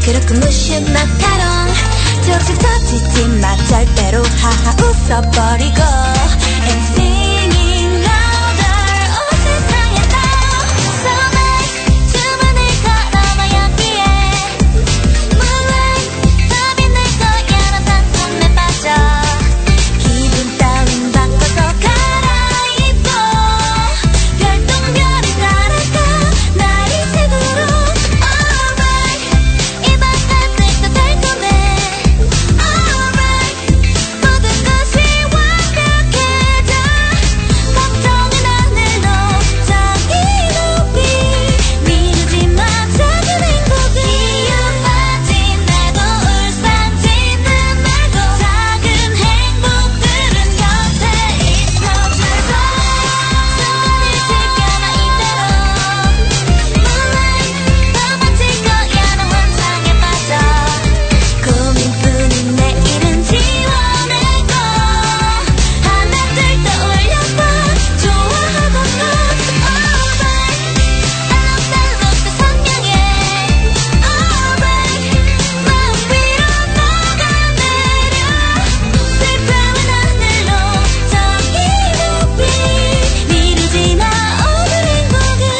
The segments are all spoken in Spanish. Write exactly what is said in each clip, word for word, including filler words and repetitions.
그렇게 무심 마카롱 조금씩 터지지만 절대로 하하 웃어버리고 And singing louder 온 세상에 너 So nice 주문을 걸어 여기에 Moonlight 더 빛날 거야 넌 상품에 빠져 기분 따윈 바꿔서 갈아입어 별똥별을 따라가 날 이 색으로 Alright 이 밤 하늘도 달콤해 Alright 모든 것이 완벽해져 걱정은 하늘로 저기 높이 미루지 마 작은 행복을 이유 빠진 나도 울상짓는 말고 작은 행복들은 곁에 있어줘서 손을 지켜봐 이대로 Moonlight 더 멋질 거야 넌 환상에 빠져 고민뿐인 내일은 지워내고 하나 둘 떠올려봐 좋아하던 것 Alright 알록달록도 선명해 Alright 마음 위로 녹아내려 슬픔은 하늘로 저기 높이 미루지 마 오늘 행복을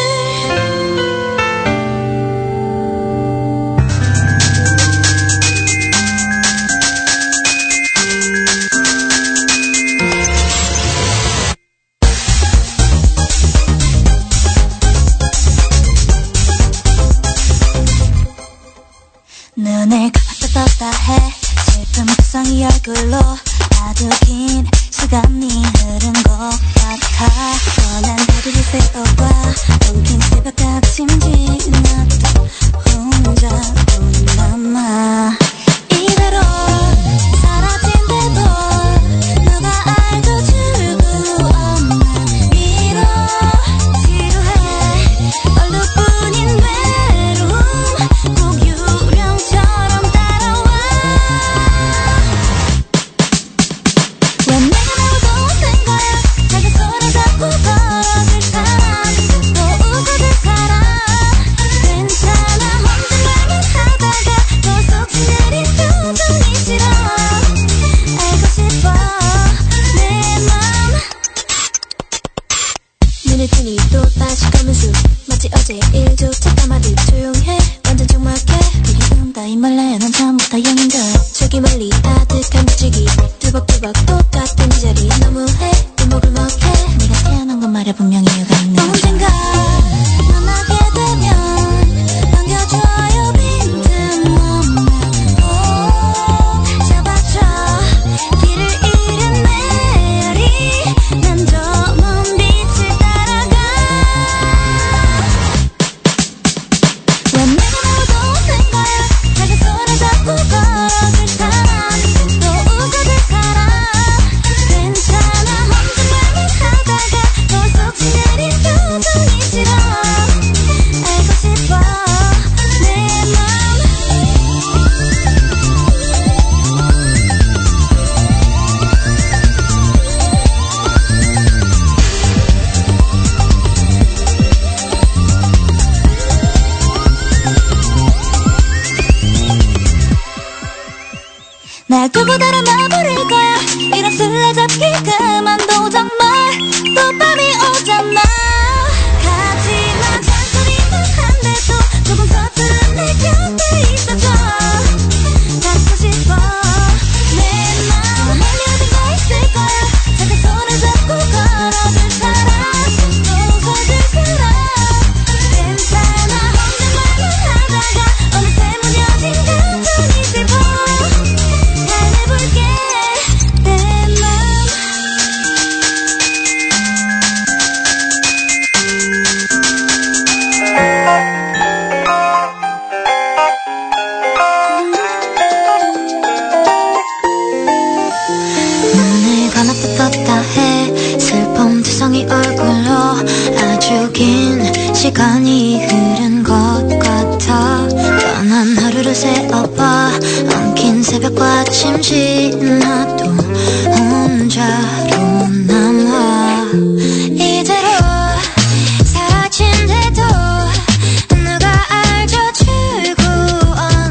눈을 감았다 떴다 해 슬픈 구성이 얼굴로 아주 긴 시간이 흐른 것 같아 뻔한 하루를 세어봐 엉킨 새벽 아침지 나도 혼자로 남아 이대로 사라진대도 누가 알고 주고 없는 위로 지루해 얼룩뿐인 외로움 꼭 유령처럼 따라와 왜 내가 나오고 없는 거야 작은 손을 잡고 걸어줄 사람 또 웃어줄 사람 괜찮아 혼잣말만 하다가 또 속지 내린 표정이 싫어 알고 싶어 내 맘 눈을 뜨니 또 다시 검은 숲 마치 어제 일조차 까마득 조용해 완전 적막해 그리움 따위 몰라요 난 처음부터 영인걸 저기 멀리 아득한 무지개 뚜벅뚜벅 똑같은 이 자리 너무해 울먹울먹해 네가 태어난 건 말야 분명히 이유가 있는 언젠가 만나게 되면 반겨줘요 빈틈없는 꼭 잡아줘 길을 잃은 메아리 난 저 먼 빛을 따라가 왜 내가 나오고 없는 거야 작은 손을 잡고 걸어줄 사람 또 웃어줄 사람 괜찮아 혼잣말만 하다가 또 속지 내린 표정이 싫어 알고 싶어 내 맘 날 두고 달아나버릴 거야 이런 술래잡기 그만둬 정말 또 밤이 오잖아 하지만 잔소리만 한데도 조금 서투른 내 곁에 있어줘 갖고 싶어 내 맘 멀리 어딘가 있을 거야 작은 손을 잡고 걸어줄 사람 또 웃어줄 사람 괜찮아 혼잣말만 하다가 어느새 무뎌진 감정이 슬퍼 달래볼게 내 맘 눈을 감았다 떴다 해 슬픔 투성이 얼굴로 아주 긴 시간이 흐른 것 같아 뻔한 하루를 세어봐 엉킨 새벽과 아침 지나도 혼자로 남아 이대로 사라진대도 누가 알죠 주고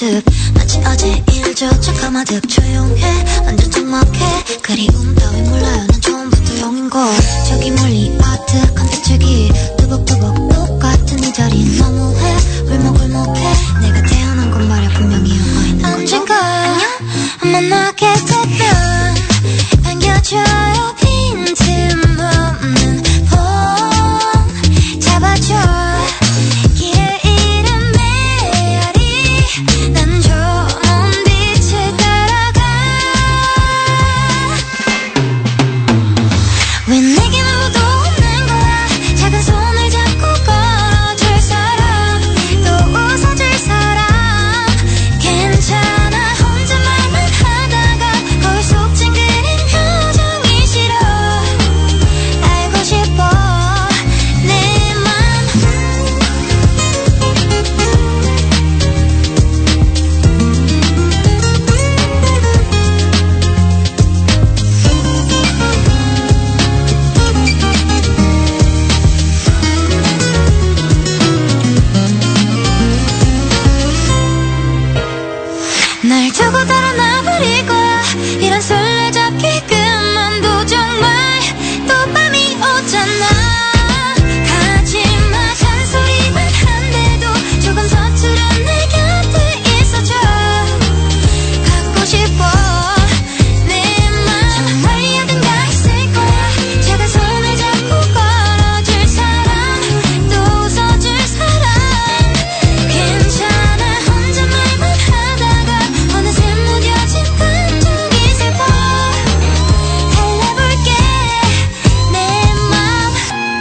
모습 마치 어제 일조차 가마득 조용해 완전 적막해 그리움 따윈 몰라요 난 처음부터 영인걸 저기 멀리 아트 컨텐츠기 두벅두벅 똑같은 이 자리 너무해 울먹울먹해 내가 태어난 건 말야 분명히 영화있는 거죠 언젠가 만나게 되면 반겨줘요 빈틈없는 봄 잡아줘 길을 잃은 메아리 난 저 먼 빛을 따라가 왜 내게 아무도 없는 거야 작은 손을 잡고 걸어줄 사람 또 웃어줄 사람 괜찮아 혼자 말만 하다가 거울 속 찡그린 표정이 싫어 알고 싶어 내 맘 날 두고 달아나버릴 거야 이런 술래잡기 끝만도 정말 또 밤이 오잖아 가지마 잔소리만 한데도 조금 서투른 내 곁에 있어줘 갖고 싶어 내 맘 정말 어딘가 있을 거야 작은 손을 잡고 걸어줄 사람 또 웃어줄 사람 괜찮아 혼자 말만 하다가 어느새 무뎌진 감정이 슬퍼 달래볼게 내 맘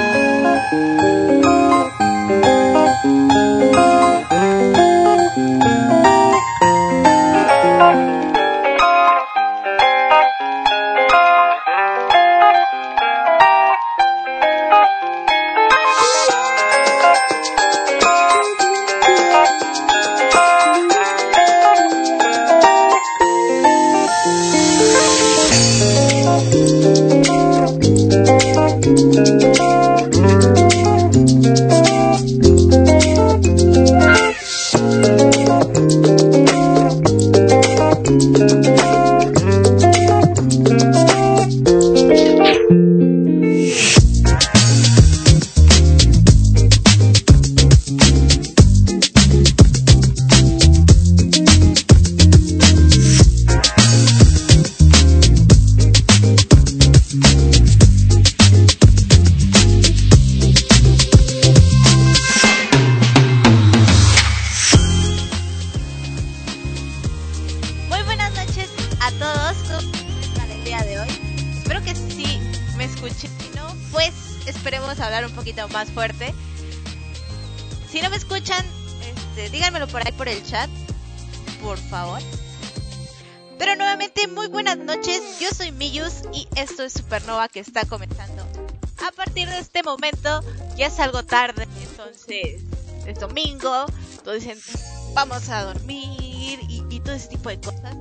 Muy buenas noches a todos. ¿Cómo están el día de hoy? Espero que sí me escuchen. Si no, pues esperemos hablar un poquito más fuerte. Si no me escuchan, este, díganmelo por ahí por el chat, por favor. Pero nuevamente, muy buenas noches. Yo soy Miyus y esto es Supernova que está comenzando. A partir de este momento ya es algo tarde, entonces es domingo. Todos dicen vamos a dormir y, y todo ese tipo de cosas.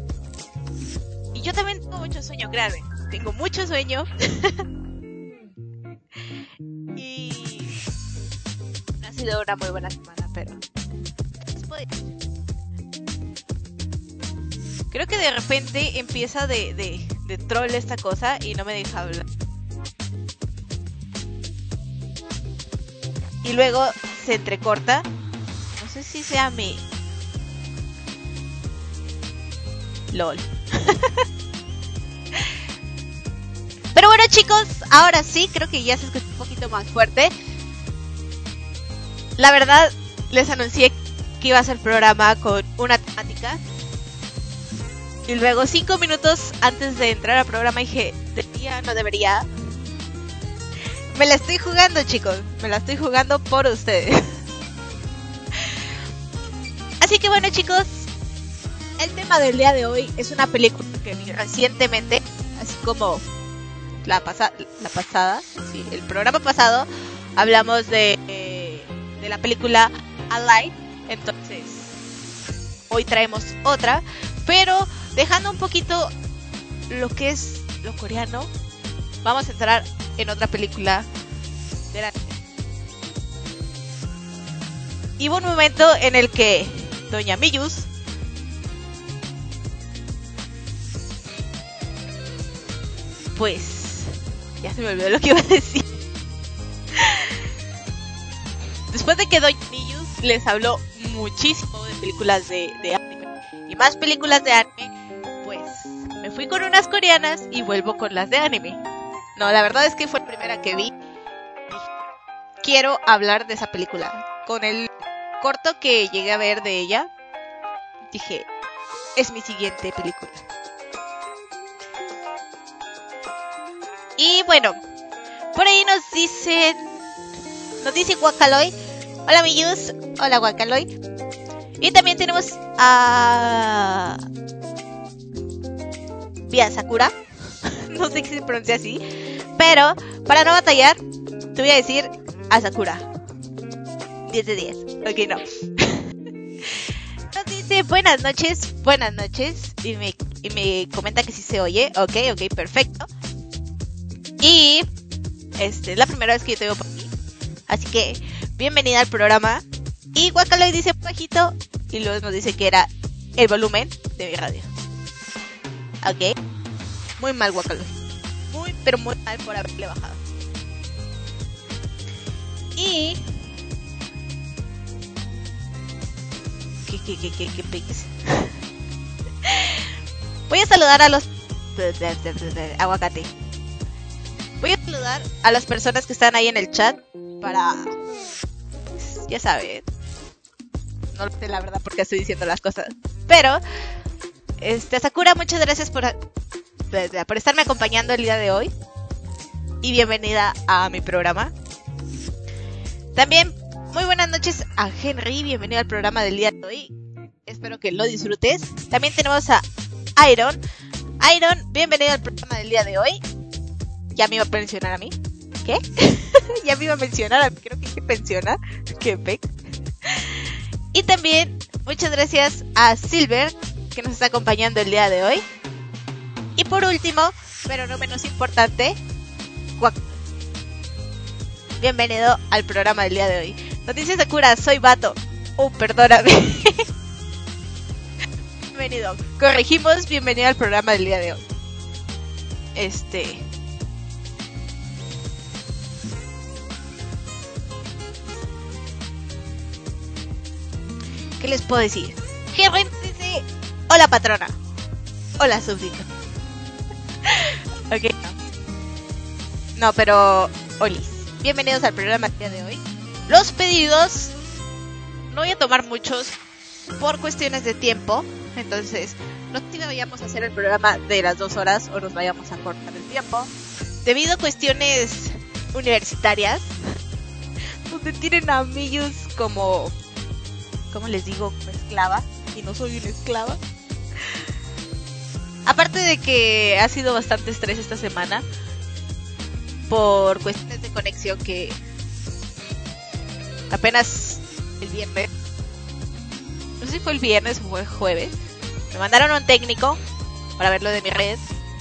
Y yo también tengo mucho sueño, créanme. Tengo mucho sueño. Y no ha sido una muy buena semana, pero creo que de repente empieza de, de, de troll esta cosa y no me deja hablar. Y luego se entrecorta. No sé si sea mi... LOL. Pero bueno, chicos, ahora sí, creo que ya se escucha un poquito más fuerte. La verdad, les anuncié que iba a hacer programa con una temática. Y luego, cinco minutos antes de entrar al programa, dije, ¿debería? ¿No debería? Me la estoy jugando, chicos. Me la estoy jugando por ustedes. Así que bueno, chicos, el tema del día de hoy es una película que vi recientemente, así como la, pasa- la pasada, sí, el programa pasado, hablamos de, eh, de la película Alive. Entonces, hoy traemos otra, pero dejando un poquito lo que es lo coreano, vamos a entrar en otra película de la... Y hubo un momento en el que doña Miyus. Pues ya se me olvidó lo que iba a decir. Después de que doña Miyus les habló muchísimo de películas de, de anime y más películas de anime, pues me fui con unas coreanas y vuelvo con las de anime. No, la verdad es que fue la primera que vi y quiero hablar de esa película. Con el corto que llegué a ver de ella, dije, es mi siguiente película. Y bueno, por ahí nos dicen, nos dice Guacaloy. Hola Miyus, hola Guacaloy. Y también tenemos a Vía Sakura. No sé si se pronuncia así, pero para no batallar, te voy a decir a Sakura. diez de diez. Ok, no. Nos dice buenas noches, buenas noches. Y me, y me comenta que sí se oye. Ok, ok, perfecto. Y este es la primera vez que yo te veo por aquí, así que bienvenida al programa. Y Guacaloy dice bajito y luego nos dice que era el volumen de mi radio. Ok, muy mal Guacaloy, muy pero muy mal por haberle bajado. Y ¿Qué, qué, qué, qué, qué piques? Voy a saludar a los aguacate. Voy a saludar a las personas que están ahí en el chat para, pues, ya saben, no sé la verdad por qué estoy diciendo las cosas, pero este Sakura, muchas gracias por, por estarme acompañando el día de hoy y bienvenida a mi programa. También muy buenas noches a Henry, bienvenido al programa del día de hoy, espero que lo disfrutes. También tenemos a Iron. Iron, bienvenido al programa del día de hoy. Ya me iba a mencionar a mí. ¿Qué? Ya me iba a mencionar a mí. Creo que hay que pensionar. Qué pec. Y también muchas gracias a Silver, que nos está acompañando el día de hoy. Y por último, pero no menos importante, Guac. Bienvenido al programa del día de hoy. Nos dice Sakura, soy vato. Oh, perdóname. Bienvenido. Corregimos, bienvenido al programa del día de hoy. Este... ¿Qué les puedo decir? Henry dice, hola patrona. Hola súbdito. Ok. No, pero olis. Bienvenidos al programa del día de hoy. Los pedidos no voy a tomar muchos por cuestiones de tiempo. Entonces, no sé si vayamos a hacer el programa de las dos horas o nos vayamos a cortar el tiempo. Debido a cuestiones universitarias, donde tienen a Miyus como... ¿Cómo les digo? Como esclava. Y no soy una esclava. Aparte de que ha sido bastante estrés esta semana por cuestiones de conexión que apenas el viernes, no sé si fue el viernes o fue el jueves, me mandaron a un técnico para ver lo de mi red.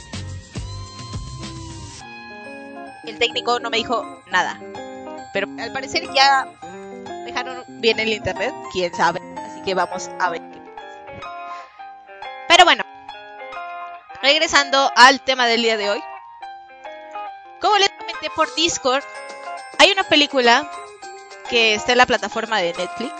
El técnico no me dijo nada, pero al parecer ya dejaron bien el internet, quién sabe, así que vamos a ver qué pasa. Pero bueno, regresando al tema del día de hoy, como les comenté por Discord, hay una película que está en la plataforma de Netflix,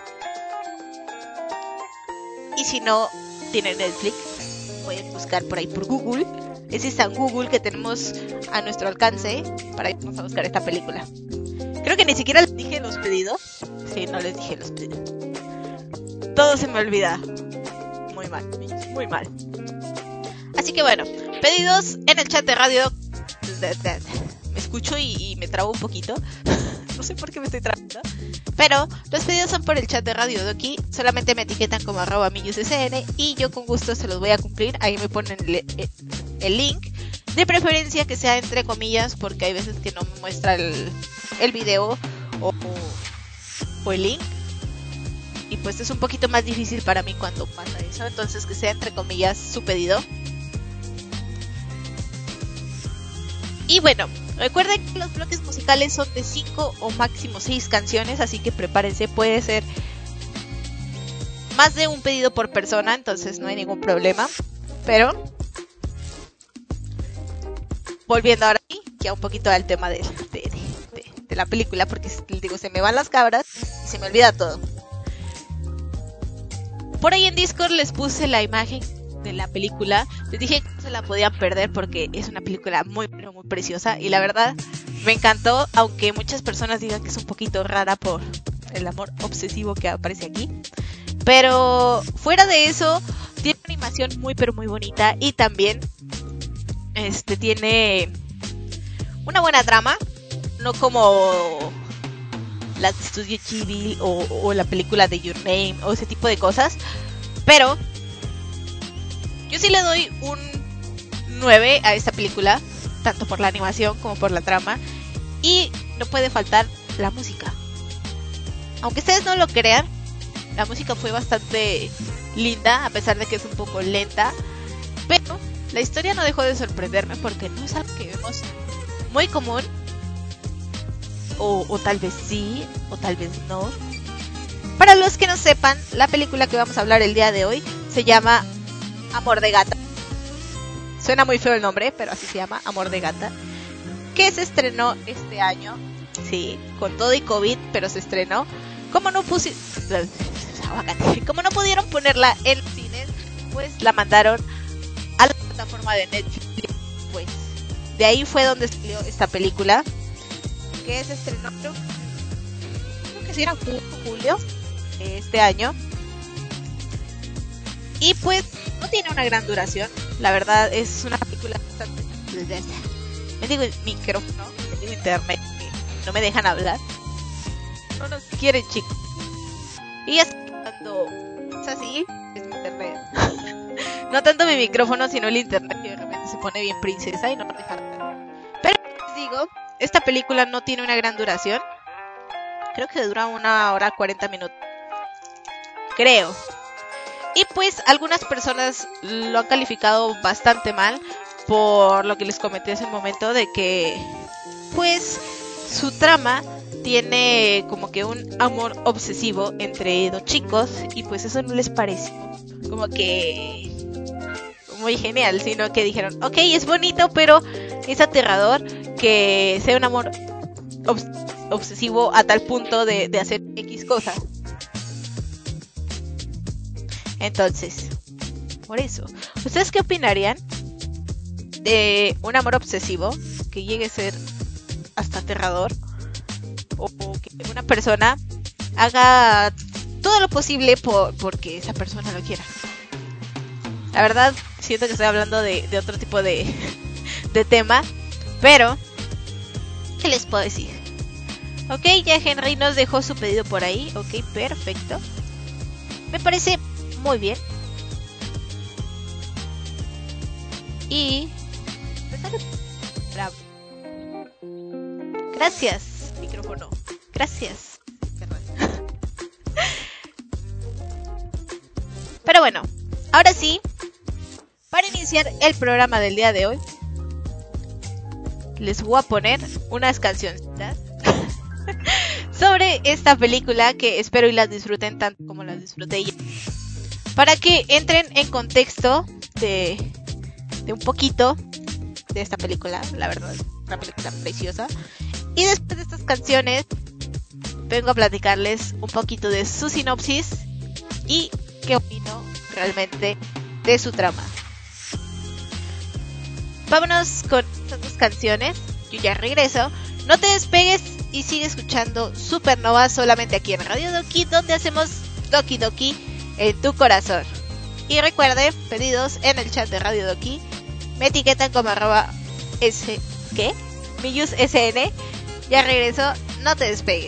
y si no tienen Netflix, pueden buscar por ahí por Google. Ese está en Google que tenemos a nuestro alcance para irnos a buscar esta película. Creo que ni siquiera les dije los pedidos. Sí, no les dije los pedidos. Todo se me olvida. Muy mal, muy mal. Así que bueno, pedidos en el chat de radio. Me escucho y, y me trabo un poquito. No sé por qué me estoy trabando. Pero los pedidos son por el chat de Radio Doki. Solamente me etiquetan como arroba miyuscn y yo con gusto se los voy a cumplir. Ahí me ponen el, el link. De preferencia que sea entre comillas, porque hay veces que no me muestra el, el video o, o el link. Y pues es un poquito más difícil para mí cuando pasa eso. Entonces que sea entre comillas su pedido. Y bueno, recuerden que los bloques musicales son de cinco o máximo seis canciones, así que prepárense, puede ser más de un pedido por persona, entonces no hay ningún problema. Pero volviendo ahora sí, ya un poquito al tema de, de, de, de la película, porque les digo, se me van las cabras y se me olvida todo. Por ahí en Discord les puse la imagen de la película. Les dije que no se la podían perder porque es una película muy, pero muy preciosa. Y la verdad, me encantó, aunque muchas personas digan que es un poquito rara por el amor obsesivo que aparece aquí. Pero fuera de eso, tiene una animación muy, pero muy bonita. Y también este tiene una buena trama. No como las de Studio Ghibli o, o la película de Your Name o ese tipo de cosas. Pero yo sí le doy un nueve a esta película, tanto por la animación como por la trama. Y no puede faltar la música. Aunque ustedes no lo crean, la música fue bastante linda, a pesar de que es un poco lenta. Pero la historia no dejó de sorprenderme porque no es algo que vemos muy común. O, o tal vez sí, o tal vez no. Para los que no sepan, la película que vamos a hablar el día de hoy se llama Amor de Gata. Suena muy feo el nombre, pero así se llama, Amor de Gata. Que se estrenó este año. Sí, con todo y COVID, pero se estrenó. Como no pusi... Como no pudieron ponerla en cines, pues la mandaron a la plataforma de Netflix. Pues de ahí fue donde salió esta película, que se estrenó, creo, creo que sí era julio, julio de este año. Y pues no tiene una gran duración. La verdad es una película bastante... Me digo el micrófono, me digo internet, que no me dejan hablar. No nos quieren, chicos. Y es cuando es así, es mi internet. No tanto mi micrófono, sino el internet, que de repente se pone bien princesa y no nos deja hablar. Pero les digo, esta película no tiene una gran duración. Creo que dura una hora cuarenta minutos. Creo. Y pues algunas personas lo han calificado bastante mal por lo que les comenté hace un momento, de que pues su trama tiene como que un amor obsesivo entre dos chicos y pues eso no les parece como que muy genial, sino que dijeron, ok, es bonito, pero es aterrador que sea un amor obs- obsesivo a tal punto de, de hacer X cosas. Entonces, por eso, ¿ustedes qué opinarían de un amor obsesivo que llegue a ser hasta aterrador? O, o que una persona haga todo lo posible por porque esa persona lo quiera. La verdad, siento que estoy hablando de, de otro tipo de, de tema, pero ¿qué les puedo decir? Ok, ya Henry nos dejó su pedido por ahí. Ok, perfecto. Me parece muy bien. Y... bravo. Gracias, micrófono. Gracias. Pero bueno, ahora sí, para iniciar el programa del día de hoy, les voy a poner unas cancioncitas sobre esta película que espero y las disfruten tanto como las disfruté yo, para que entren en contexto de, de un poquito de esta película. La verdad, una película preciosa. Y después de estas canciones vengo a platicarles un poquito de su sinopsis y qué opino realmente de su trama. Vámonos con estas dos canciones. Yo ya regreso. No te despegues y sigue escuchando Supernova solamente aquí en Radio Doki, donde hacemos Doki Doki en tu corazón. Y recuerde, pedidos en el chat de Radio Doki. Me etiquetan como arroba s... ¿qué? Miyus S N. Ya regreso, no te despegues.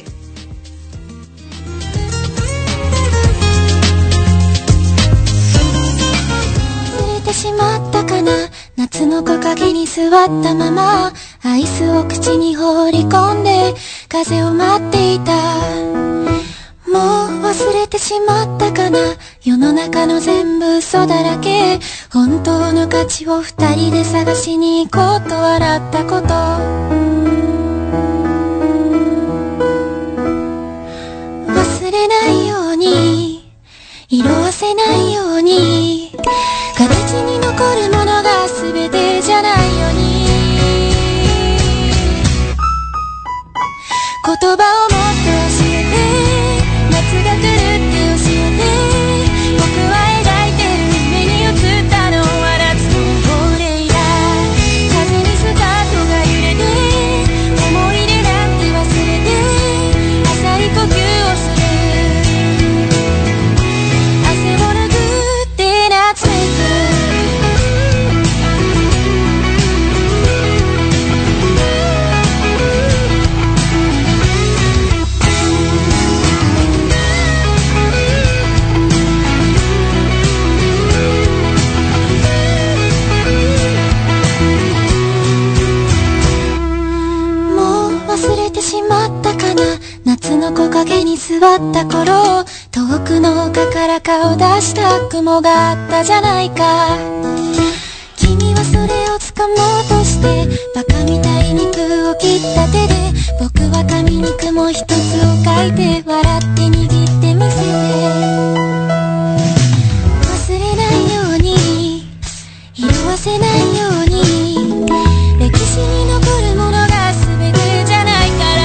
てしまったかな夏の木陰に座ったままアイスを口に放り込んで風を待っていたもう忘れてしまったかな世の中の全部嘘だらけ本当の価値を二人で探しに行こうと笑ったこと忘れないように色褪せないように形に残るものが全てじゃないように言葉をもっと教えて夏が来るって教えて僕は描いてる目に映ったのは夏の亡霊だ風にスカートが揺れて思い出なんて忘れて浅い呼吸をする汗を拭って夏めく忘れてしまったかな夏の木陰に座った頃遠くの丘から顔出した雲があったじゃないか君はそれを掴もうとしてバカみたいに空を切った手で僕は紙に雲一つを書いて笑って握ってみせて忘れないように色褪せないように歴史に残るものが全てじゃないから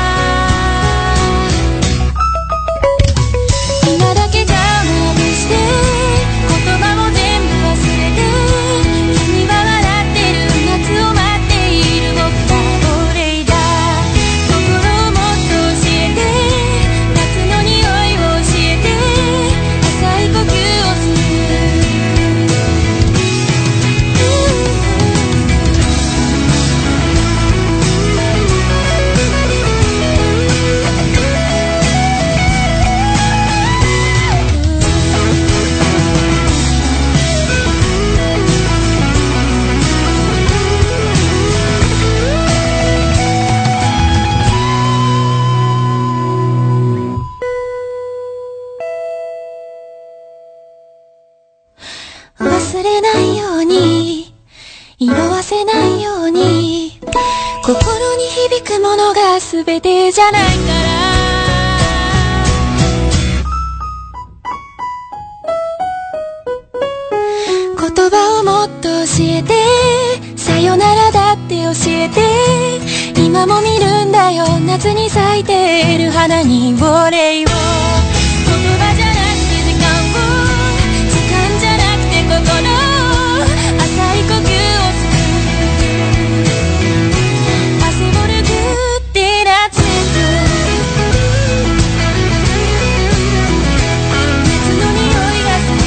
今だけ顔をなくして言葉も全部忘れて君は笑ってる夏を待っている僕は亡霊だ心をもっと教えて夏の匂いを教えて浅い呼吸をする忘れないように色褪せないように心に響くものが全てじゃないから言葉をもっと教えてさよならだって教えて今も見るんだよ夏に咲いてる花にお礼を言葉じゃなくて時間を時間じゃなくて心浅い呼吸をする汗を拭って夏めく夏の匂いがする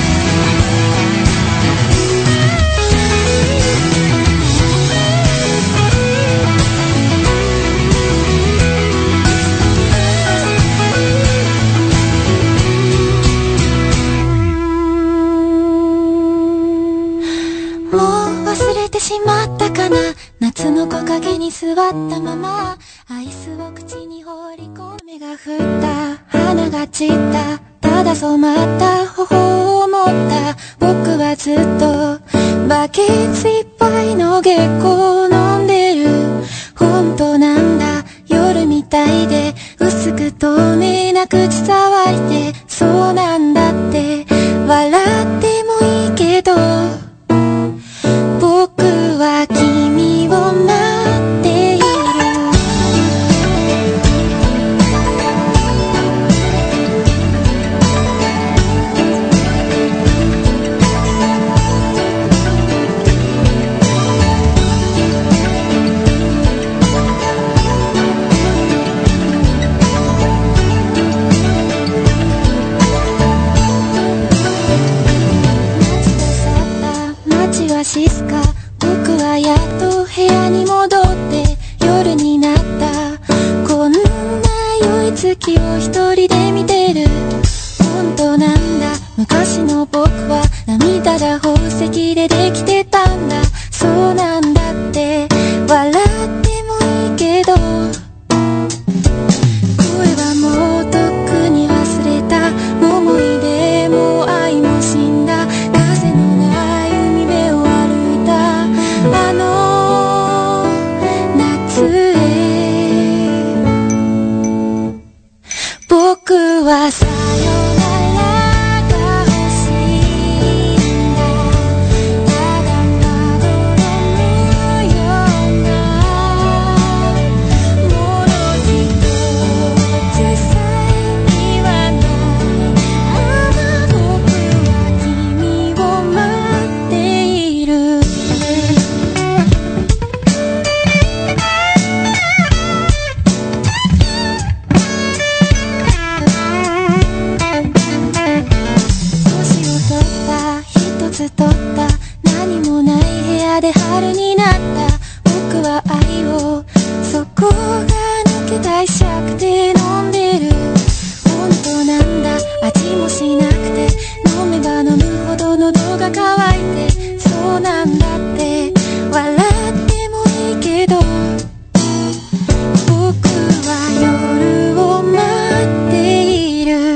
忘れてしまったかな夏の木陰に座ったままアイスを口に放り込む雨が降った花が散ったただ染まった頬を持った僕はずっとバケツいっぱいの月光を飲んでる本当なんだ夜みたいで薄く透明な口触りでそうなんだって笑ってもいいけど僕は君を待っている街は静か僕はやっと部屋に戻って夜になったこんな良い月を一人で見てる本当なんだ昔の僕は涙が宝石でできてたんだそうなんだって笑ってもいいけど声はもうとっくに忘れた思い出も愛も死んだ風のない海辺を歩いたあの夏へ僕はさよならがず取った何もない部屋で春になった僕は愛をそこが抜けたいしたくて飲んでる本当なんだ味もしなくて飲めば飲むほど喉が渇いてそうなんだって笑ってもいいけど僕は夜を待っている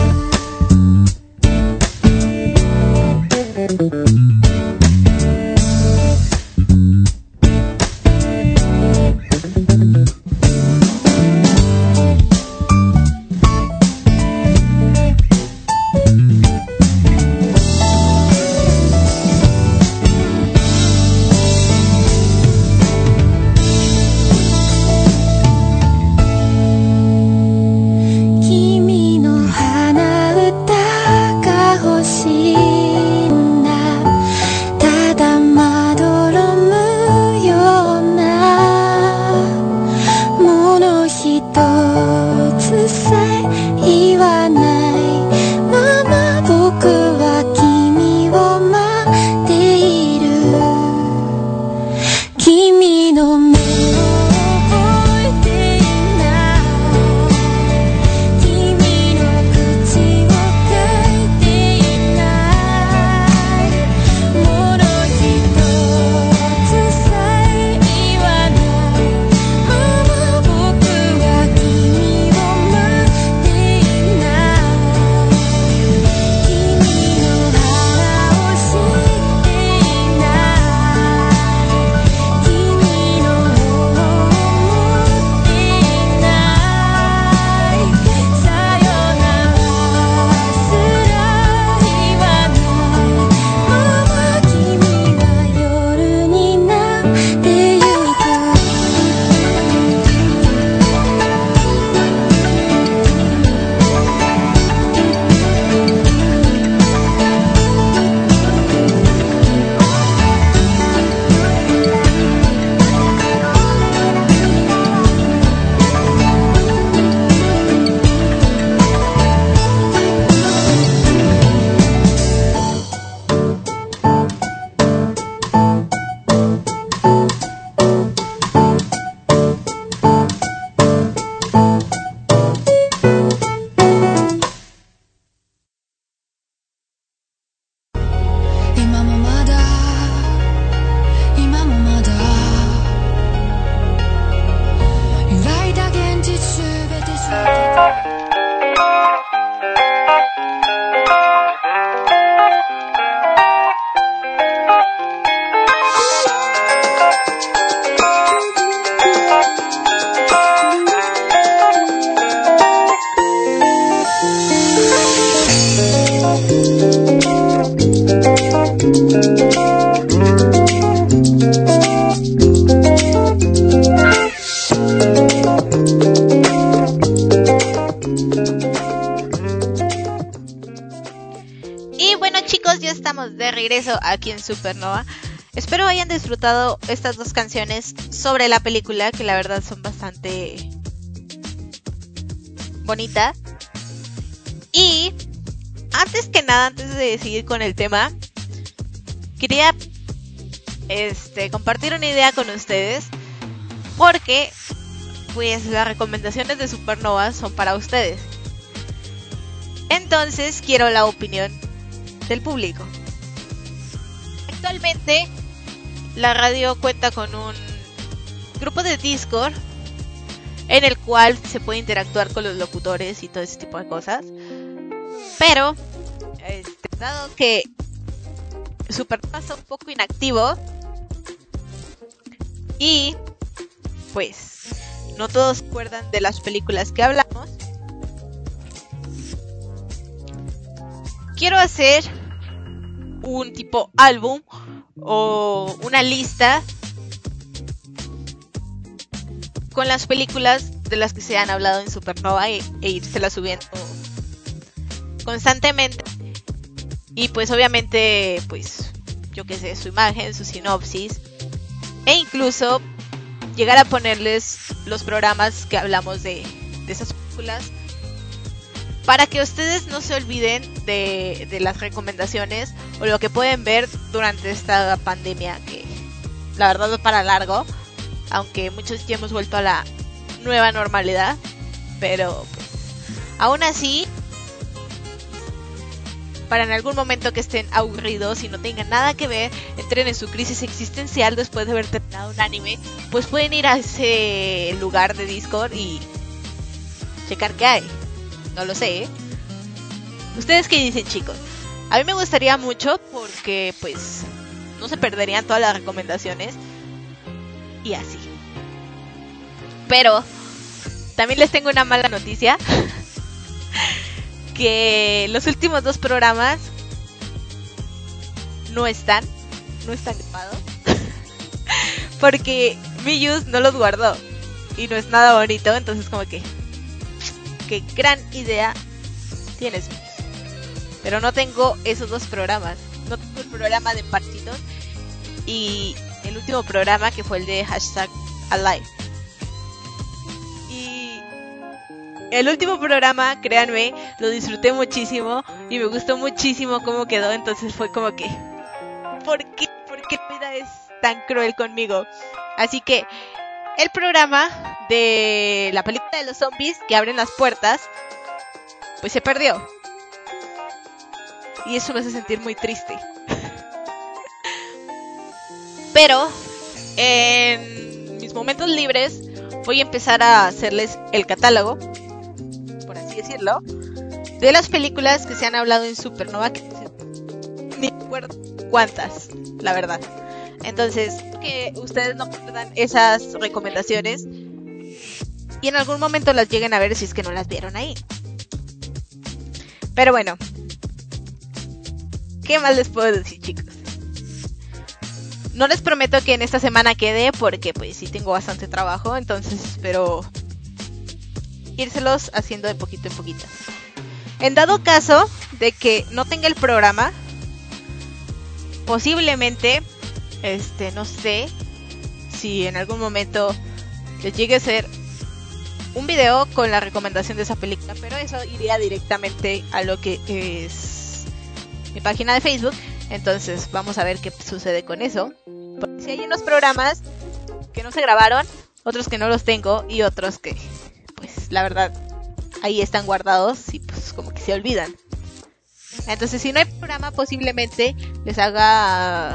aquí en Supernova. Espero hayan disfrutado estas dos canciones sobre la película, que la verdad son bastante bonitas. Y antes que nada, antes de seguir con el tema, quería este, compartir una idea con ustedes, porque pues las recomendaciones de Supernova son para ustedes. Entonces quiero la opinión del público. Actualmente la radio cuenta con un grupo de Discord en el cual se puede interactuar con los locutores y todo ese tipo de cosas. Pero este, dado que Supernova está un poco inactivo y pues no todos se acuerdan de las películas que hablamos, quiero hacer un tipo álbum o una lista con las películas de las que se han hablado en Supernova e, e irselas subiendo constantemente. Y pues obviamente, pues yo qué sé, su imagen, su sinopsis, e incluso llegar a ponerles los programas que hablamos de, de esas películas para que ustedes no se olviden de, de las recomendaciones o lo que pueden ver durante esta pandemia, que la verdad va para largo, aunque muchos ya hemos vuelto a la nueva normalidad, pero pues, aún así, para en algún momento que estén aburridos y no tengan nada que ver, entren en su crisis existencial después de haber terminado un anime, pues pueden ir a ese lugar de Discord y checar qué hay. No lo sé, ¿eh? ¿Ustedes qué dicen, chicos? A mí me gustaría mucho porque pues no se perderían todas las recomendaciones y así. Pero también les tengo una mala noticia. Que los últimos dos programas no están, no están grabados. Porque Miyus no los guardó. Y no es nada bonito, entonces como que... Qué gran idea tienes, Miyus. Pero no tengo esos dos programas. No tengo el programa de partidos y el último programa que fue el de hashtag Alive. El último programa, créanme, lo disfruté muchísimo y me gustó muchísimo cómo quedó, entonces fue como que... ¿Por qué? ¿Por qué la vida es tan cruel conmigo? Así que el programa de la película de los zombies que abren las puertas, pues se perdió. Y eso me hace sentir muy triste. Pero en mis momentos libres voy a empezar a hacerles el catálogo, decirlo, de las películas que se han hablado en Supernova, que ni me acuerdo cuántas, la verdad. Entonces, que ustedes no pierdan esas recomendaciones y en algún momento las lleguen a ver si es que no las vieron ahí. Pero bueno, ¿qué más les puedo decir, chicos? No les prometo que en esta semana quede porque pues sí tengo bastante trabajo, entonces espero írselos haciendo de poquito en poquito. En dado caso de que no tenga el programa, posiblemente, este, no sé si en algún momento les llegue a ser un video con la recomendación de esa película, pero eso iría directamente a lo que es mi página de Facebook. Entonces vamos a ver qué sucede con eso, porque si hay unos programas que no se grabaron, otros que no los tengo y otros que pues la verdad ahí están guardados y pues como que se olvidan. Entonces si no hay programa, posiblemente les haga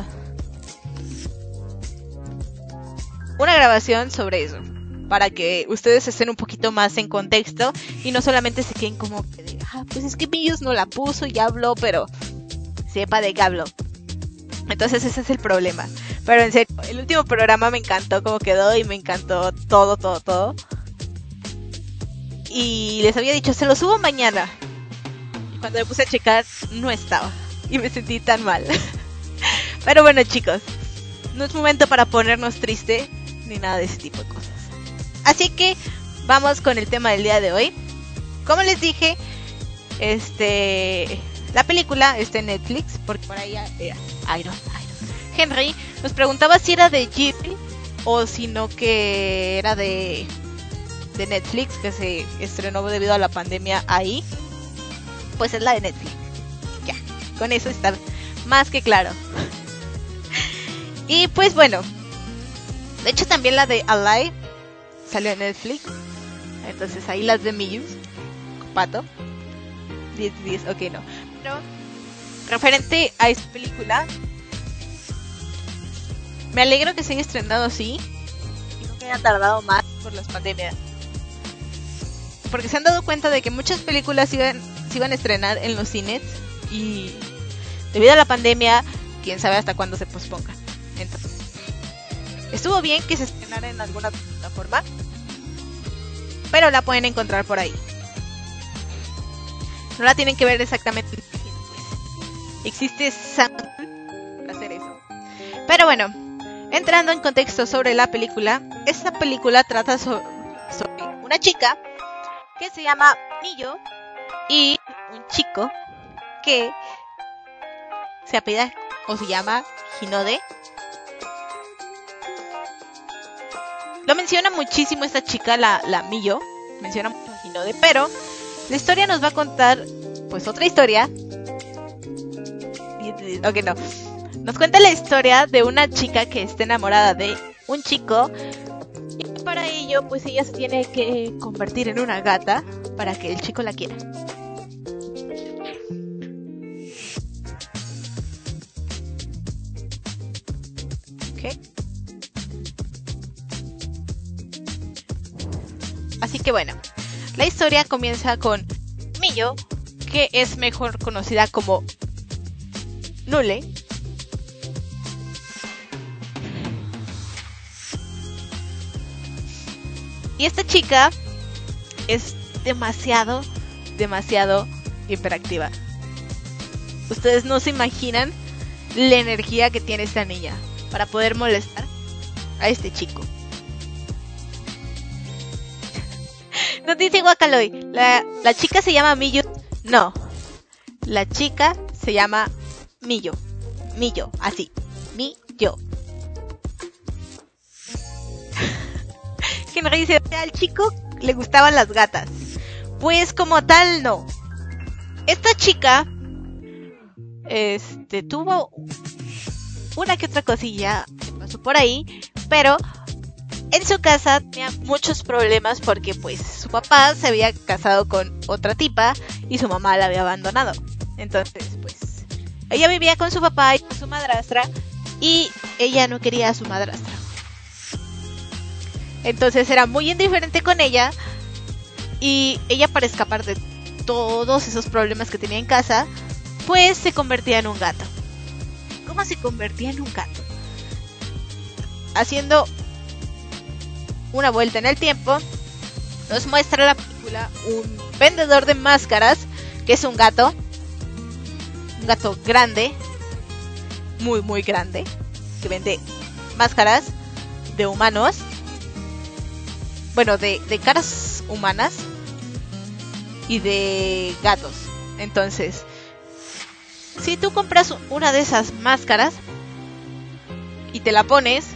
una grabación sobre eso, para que ustedes estén un poquito más en contexto y no solamente se queden como que de, ah, pues es que Miyus no la puso y habló, pero sepa de qué habló. Entonces ese es el problema. Pero en serio, el último programa me encantó cómo quedó y me encantó todo, todo, todo. Y les había dicho, se lo subo mañana. Y cuando me puse a checar, no estaba. Y me sentí tan mal. Pero bueno, chicos, no es momento para ponernos triste ni nada de ese tipo de cosas. Así que vamos con el tema del día de hoy. Como les dije, este, la película está en Netflix, porque por ahí era Iron, Iron. Henry nos preguntaba si era de Ghibli o si no que era de... de Netflix, que se estrenó debido a la pandemia ahí. Pues es la de Netflix. Ya, con eso está más que claro. Y pues bueno, de hecho también la de Alive salió en Netflix. Entonces ahí las de Miyus, Pato diez diez, ok, no. Pero referente a esta película, me alegro que se haya estrenado así y no que haya tardado más por las pandemias. Porque se han dado cuenta de que muchas películas se iban, se iban a estrenar en los cines y debido a la pandemia, quién sabe hasta cuándo se posponga. Entonces, estuvo bien que se estrenara en alguna plataforma, pero la pueden encontrar por ahí. No la tienen que ver exactamente. Existe Sound para hacer eso. Pero bueno, entrando en contexto sobre la película, esta película trata so- sobre una chica que se llama Miyo y un chico que se apellida o se llama Hinode. Lo menciona muchísimo esta chica, la, la Miyo, menciona mucho a Hinode, pero La historia nos va a contar, pues, otra historia. Ok, no. Nos cuenta la historia de una chica que está enamorada de un chico. Y para ello, pues, ella se tiene que convertir en una gata para que el chico la quiera. Ok. Así que bueno, la historia comienza con Millo, que es mejor conocida como Nule. Y esta chica es demasiado, demasiado hiperactiva. Ustedes no se imaginan la energía que tiene esta niña para poder molestar a este chico. No dice Guacaloy, la, la chica se llama Millo. No, la chica se llama Millo. Millo, así. Millo. Henry dice, al chico le gustaban las gatas. Pues como tal, no. Esta chica Este tuvo una que otra cosilla que pasó por ahí, pero en su casa tenía muchos problemas porque pues su papá se había casado con otra tipa y su mamá la había abandonado. Entonces pues ella vivía con su papá y con su madrastra y ella no quería a su madrastra. Entonces era muy indiferente con ella y ella, para escapar de todos esos problemas que tenía en casa, pues se convertía en un gato. ¿Cómo se convertía en un gato? Haciendo una vuelta en el tiempo, nos muestra la película un vendedor de máscaras, que es un gato. Un gato grande, muy muy grande, que vende máscaras de humanos. Bueno, de, de caras humanas y de gatos. Entonces, si tú compras una de esas máscaras y te la pones,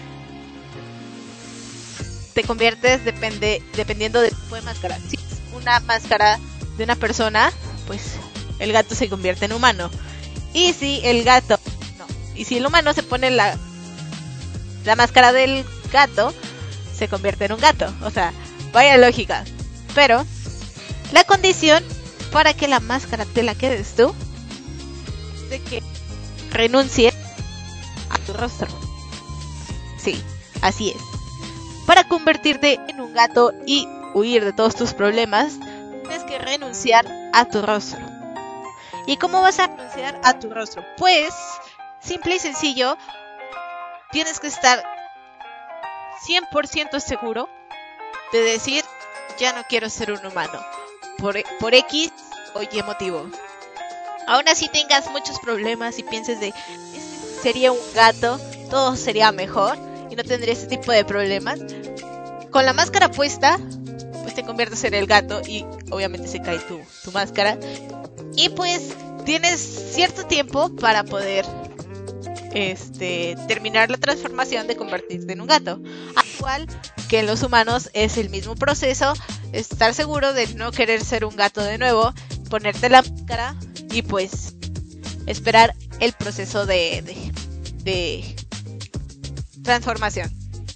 te conviertes depende, dependiendo del tipo de máscara. Si es una máscara de una persona, pues el gato se convierte en humano. Y si el gato, no, y si el humano se pone la, la máscara del gato, se convierte en un gato. O sea, vaya lógica. Pero la condición para que la máscara te la quedes tú, de que renuncies a tu rostro. Sí, así es. Para convertirte en un gato y huir de todos tus problemas, tienes que renunciar a tu rostro. ¿Y cómo vas a renunciar a tu rostro? Pues, simple y sencillo, tienes que estar cien por ciento seguro de decir, ya no quiero ser un humano, por, por X o Y motivo. Aún así tengas muchos problemas y pienses de, este sería un gato, todo sería mejor y no tendría ese tipo de problemas. Con la máscara puesta, pues te conviertes en el gato y obviamente se cae tu, tu máscara. Y pues tienes cierto tiempo para poder este, terminar la transformación de convertirte en un gato. Al igual que en los humanos es el mismo proceso, estar seguro de no querer ser un gato de nuevo, ponerte la máscara y pues esperar el proceso de, de, de transformación.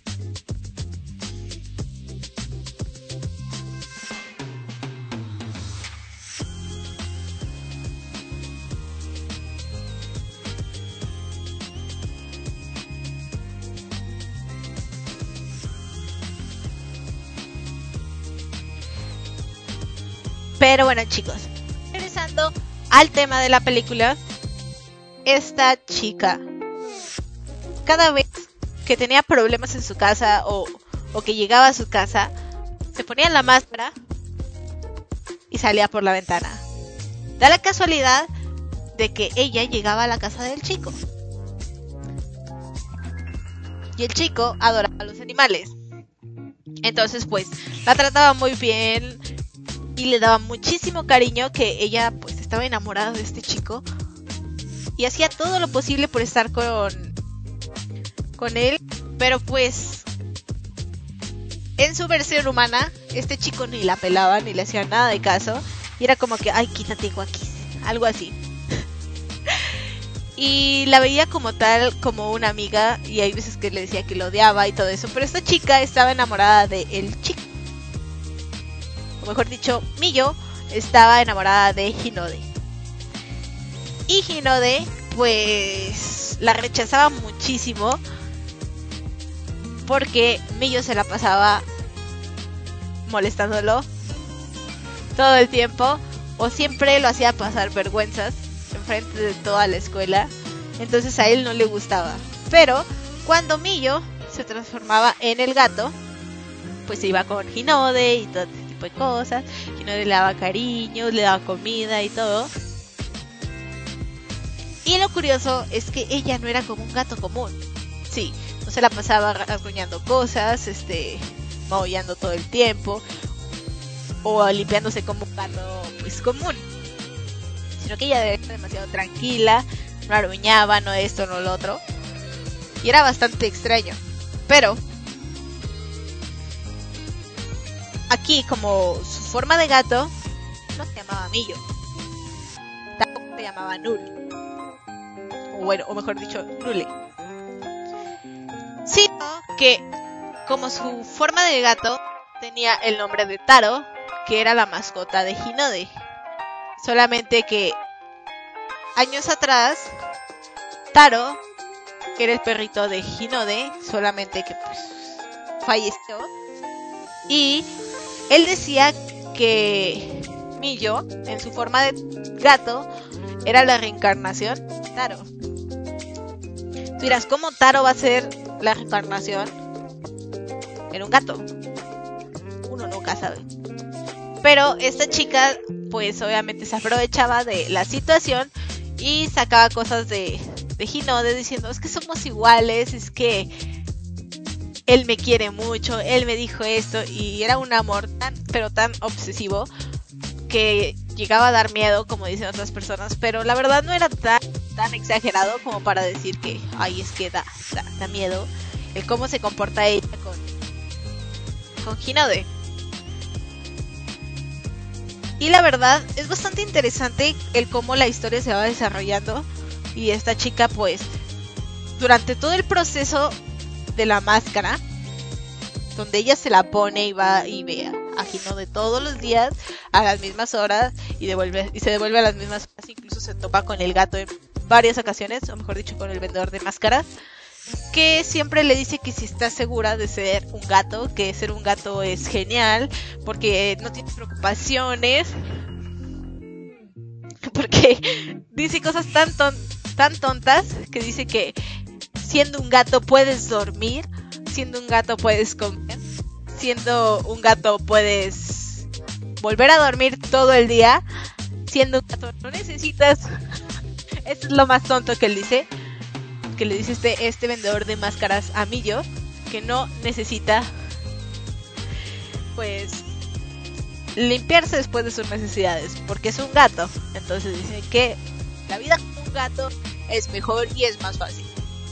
Pero bueno, chicos, regresando al tema de la película, esta chica, cada vez que tenía problemas en su casa o, o que llegaba a su casa, se ponía la máscara y salía por la ventana. Da la casualidad de que ella llegaba a la casa del chico. Y el chico adoraba a los animales. Entonces, pues, la trataba muy bien y le daba muchísimo cariño, que ella pues estaba enamorada de este chico y hacía todo lo posible por estar con con él, pero pues en su versión humana este chico ni la pelaba ni le hacía nada de caso. Y era como que, ay, quítate Joaquín, algo así. Y la veía como tal, como una amiga, y hay veces que le decía que lo odiaba y todo eso. Pero esta chica estaba enamorada de el chico. O mejor dicho, Miyo estaba enamorada de Hinode. Y Hinode, pues, la rechazaba muchísimo porque Miyo se la pasaba molestándolo todo el tiempo, o siempre lo hacía pasar vergüenzas enfrente de toda la escuela. Entonces a él no le gustaba. Pero cuando Miyo se transformaba en el gato, pues se iba con Hinode y todo ese tipo de cosas. Hinode le daba cariño, le daba comida y todo. Y lo curioso es que ella no era como un gato común. Sí, no se la pasaba rasguñando cosas, este, maullando todo el tiempo, o limpiándose como un gato pues común, sino que ella era demasiado tranquila, no aruñaba, no esto, no lo otro, y era bastante extraño. Pero aquí, como su forma de gato no se llamaba Miyo, tampoco se llamaba Null, o bueno, o mejor dicho, Nule, sino que como su forma de gato tenía el nombre de Taro, que era la mascota de Hinode. Solamente que años atrás, Taro, que era el perrito de Hinode, solamente que pues falleció. Y él decía que Miyo, en su forma de gato, era la reencarnación de Taro. Tú dirás, ¿cómo Taro va a ser la reencarnación en un gato? Uno nunca sabe. Pero esta chica, pues obviamente se aprovechaba de la situación y sacaba cosas de, de Hinode diciendo, es que somos iguales, es que él me quiere mucho, él me dijo esto, y era un amor tan, pero tan obsesivo que llegaba a dar miedo, como dicen otras personas, pero la verdad no era tan, tan exagerado como para decir que, ay, es que da, da, da miedo el cómo se comporta ella con, con Hinode. Y la verdad es bastante interesante el cómo la historia se va desarrollando. Y esta chica pues durante todo el proceso de la máscara, donde ella se la pone y va y ve a Hinode todos los días a las mismas horas y, devuelve, y se devuelve a las mismas horas, incluso se topa con el gato en varias ocasiones, o mejor dicho con el vendedor de máscaras, que siempre le dice que si está segura de ser un gato, que ser un gato es genial, porque no tiene preocupaciones, porque dice cosas tan, ton- tan tontas, que dice que siendo un gato puedes dormir, siendo un gato puedes comer, siendo un gato puedes volver a dormir todo el día, siendo un gato no necesitas, eso es lo más tonto que él dice, que le dice este, este vendedor de máscaras a Miyo, que no necesita pues limpiarse después de sus necesidades, porque es un gato. Entonces dice que la vida con un gato es mejor y es más fácil.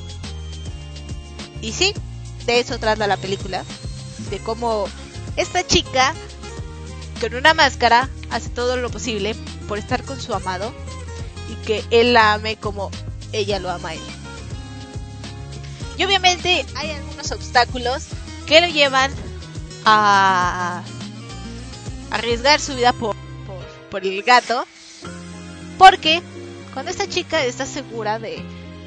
Y sí, de eso trata la película, de cómo esta chica con una máscara hace todo lo posible por estar con su amado y que él la ame como ella lo ama a él. Y obviamente hay algunos obstáculos que lo llevan a arriesgar su vida por, por, por el gato. Porque cuando esta chica está segura de,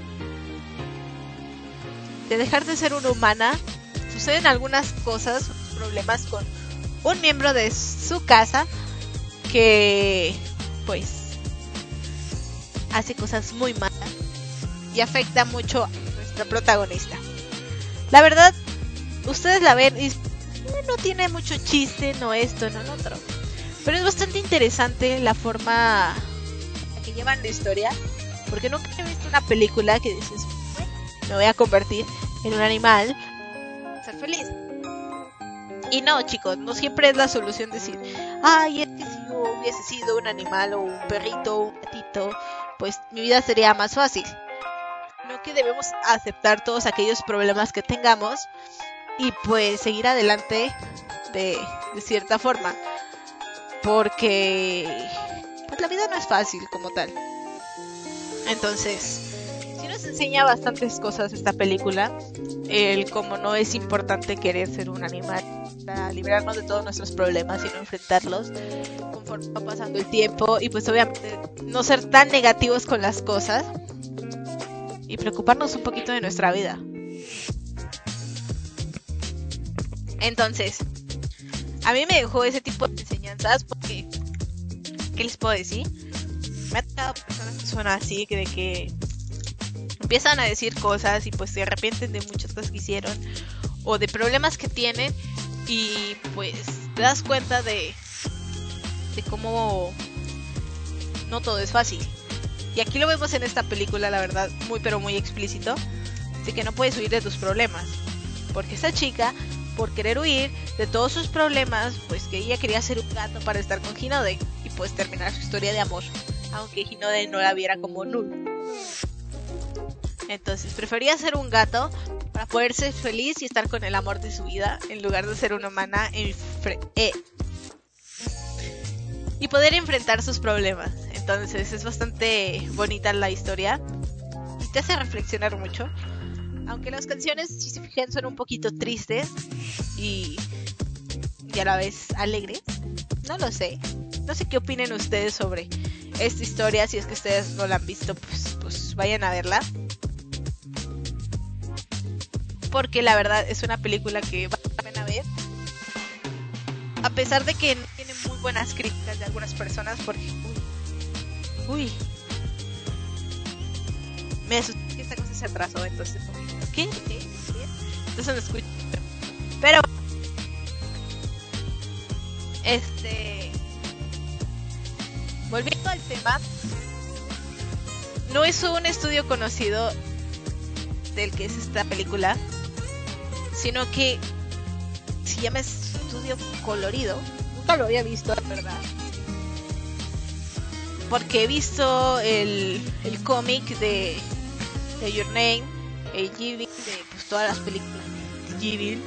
de dejar de ser una humana, suceden algunas cosas, problemas con un miembro de su casa que pues hace cosas muy malas y afecta mucho a nuestra protagonista. La verdad, ustedes la ven y no tiene mucho chiste, no esto, no lo otro, pero es bastante interesante la forma en que llevan la historia, porque nunca he visto una película que dices, bueno, me voy a convertir en un animal, ser feliz. Y no, chicos, no siempre es la solución decir, ay, es que si yo hubiese sido un animal o un perrito o un gatito, pues mi vida sería más fácil. No, que debemos aceptar todos aquellos problemas que tengamos y pues seguir adelante de, de cierta forma, porque pues la vida no es fácil como tal. Entonces, sí nos enseña bastantes cosas esta película, el cómo no es importante querer ser un animal para librarnos de todos nuestros problemas, sino enfrentarlos conforme va pasando el tiempo, y pues obviamente no ser tan negativos con las cosas y preocuparnos un poquito de nuestra vida. Entonces, a mí me dejó ese tipo de enseñanzas porque, ¿qué les puedo decir? Me ha tocado personas que son así, que de que empiezan a decir cosas y pues se arrepienten de muchas cosas que hicieron o de problemas que tienen, y pues te das cuenta de, de cómo no todo es fácil. Y aquí lo vemos en esta película, la verdad, muy pero muy explícito, de que no puedes huir de tus problemas, porque esta chica, por querer huir de todos sus problemas, pues que ella quería ser un gato para estar con Hinode y pues terminar su historia de amor, aunque Hinode no la viera como nulo. Entonces prefería ser un gato para poder ser feliz y estar con el amor de su vida, en lugar de ser una humana enfre- eh, y poder enfrentar sus problemas. Entonces es bastante bonita la historia y te hace reflexionar mucho. Aunque las canciones, si se fijan, son un poquito tristes y, y a la vez alegres. No lo sé. No sé qué opinen ustedes sobre esta historia. Si es que ustedes no la han visto, pues, pues vayan a verla. Porque la verdad es una película que vale la pena ver. A pesar de que tiene muy buenas críticas de algunas personas. Porque... Uy. Uy. Me asusté que esta cosa se atrasó, entonces... ¿Qué? ¿Qué? Entonces no escucho. Pero... Este... Volviendo al tema... No es un estudio conocido del que es esta película, sino que se llama Estudio Colorido. Nunca lo había visto, la verdad, porque he visto el, el cómic de, de Your Name, el G B, de pues, todas las películas de G B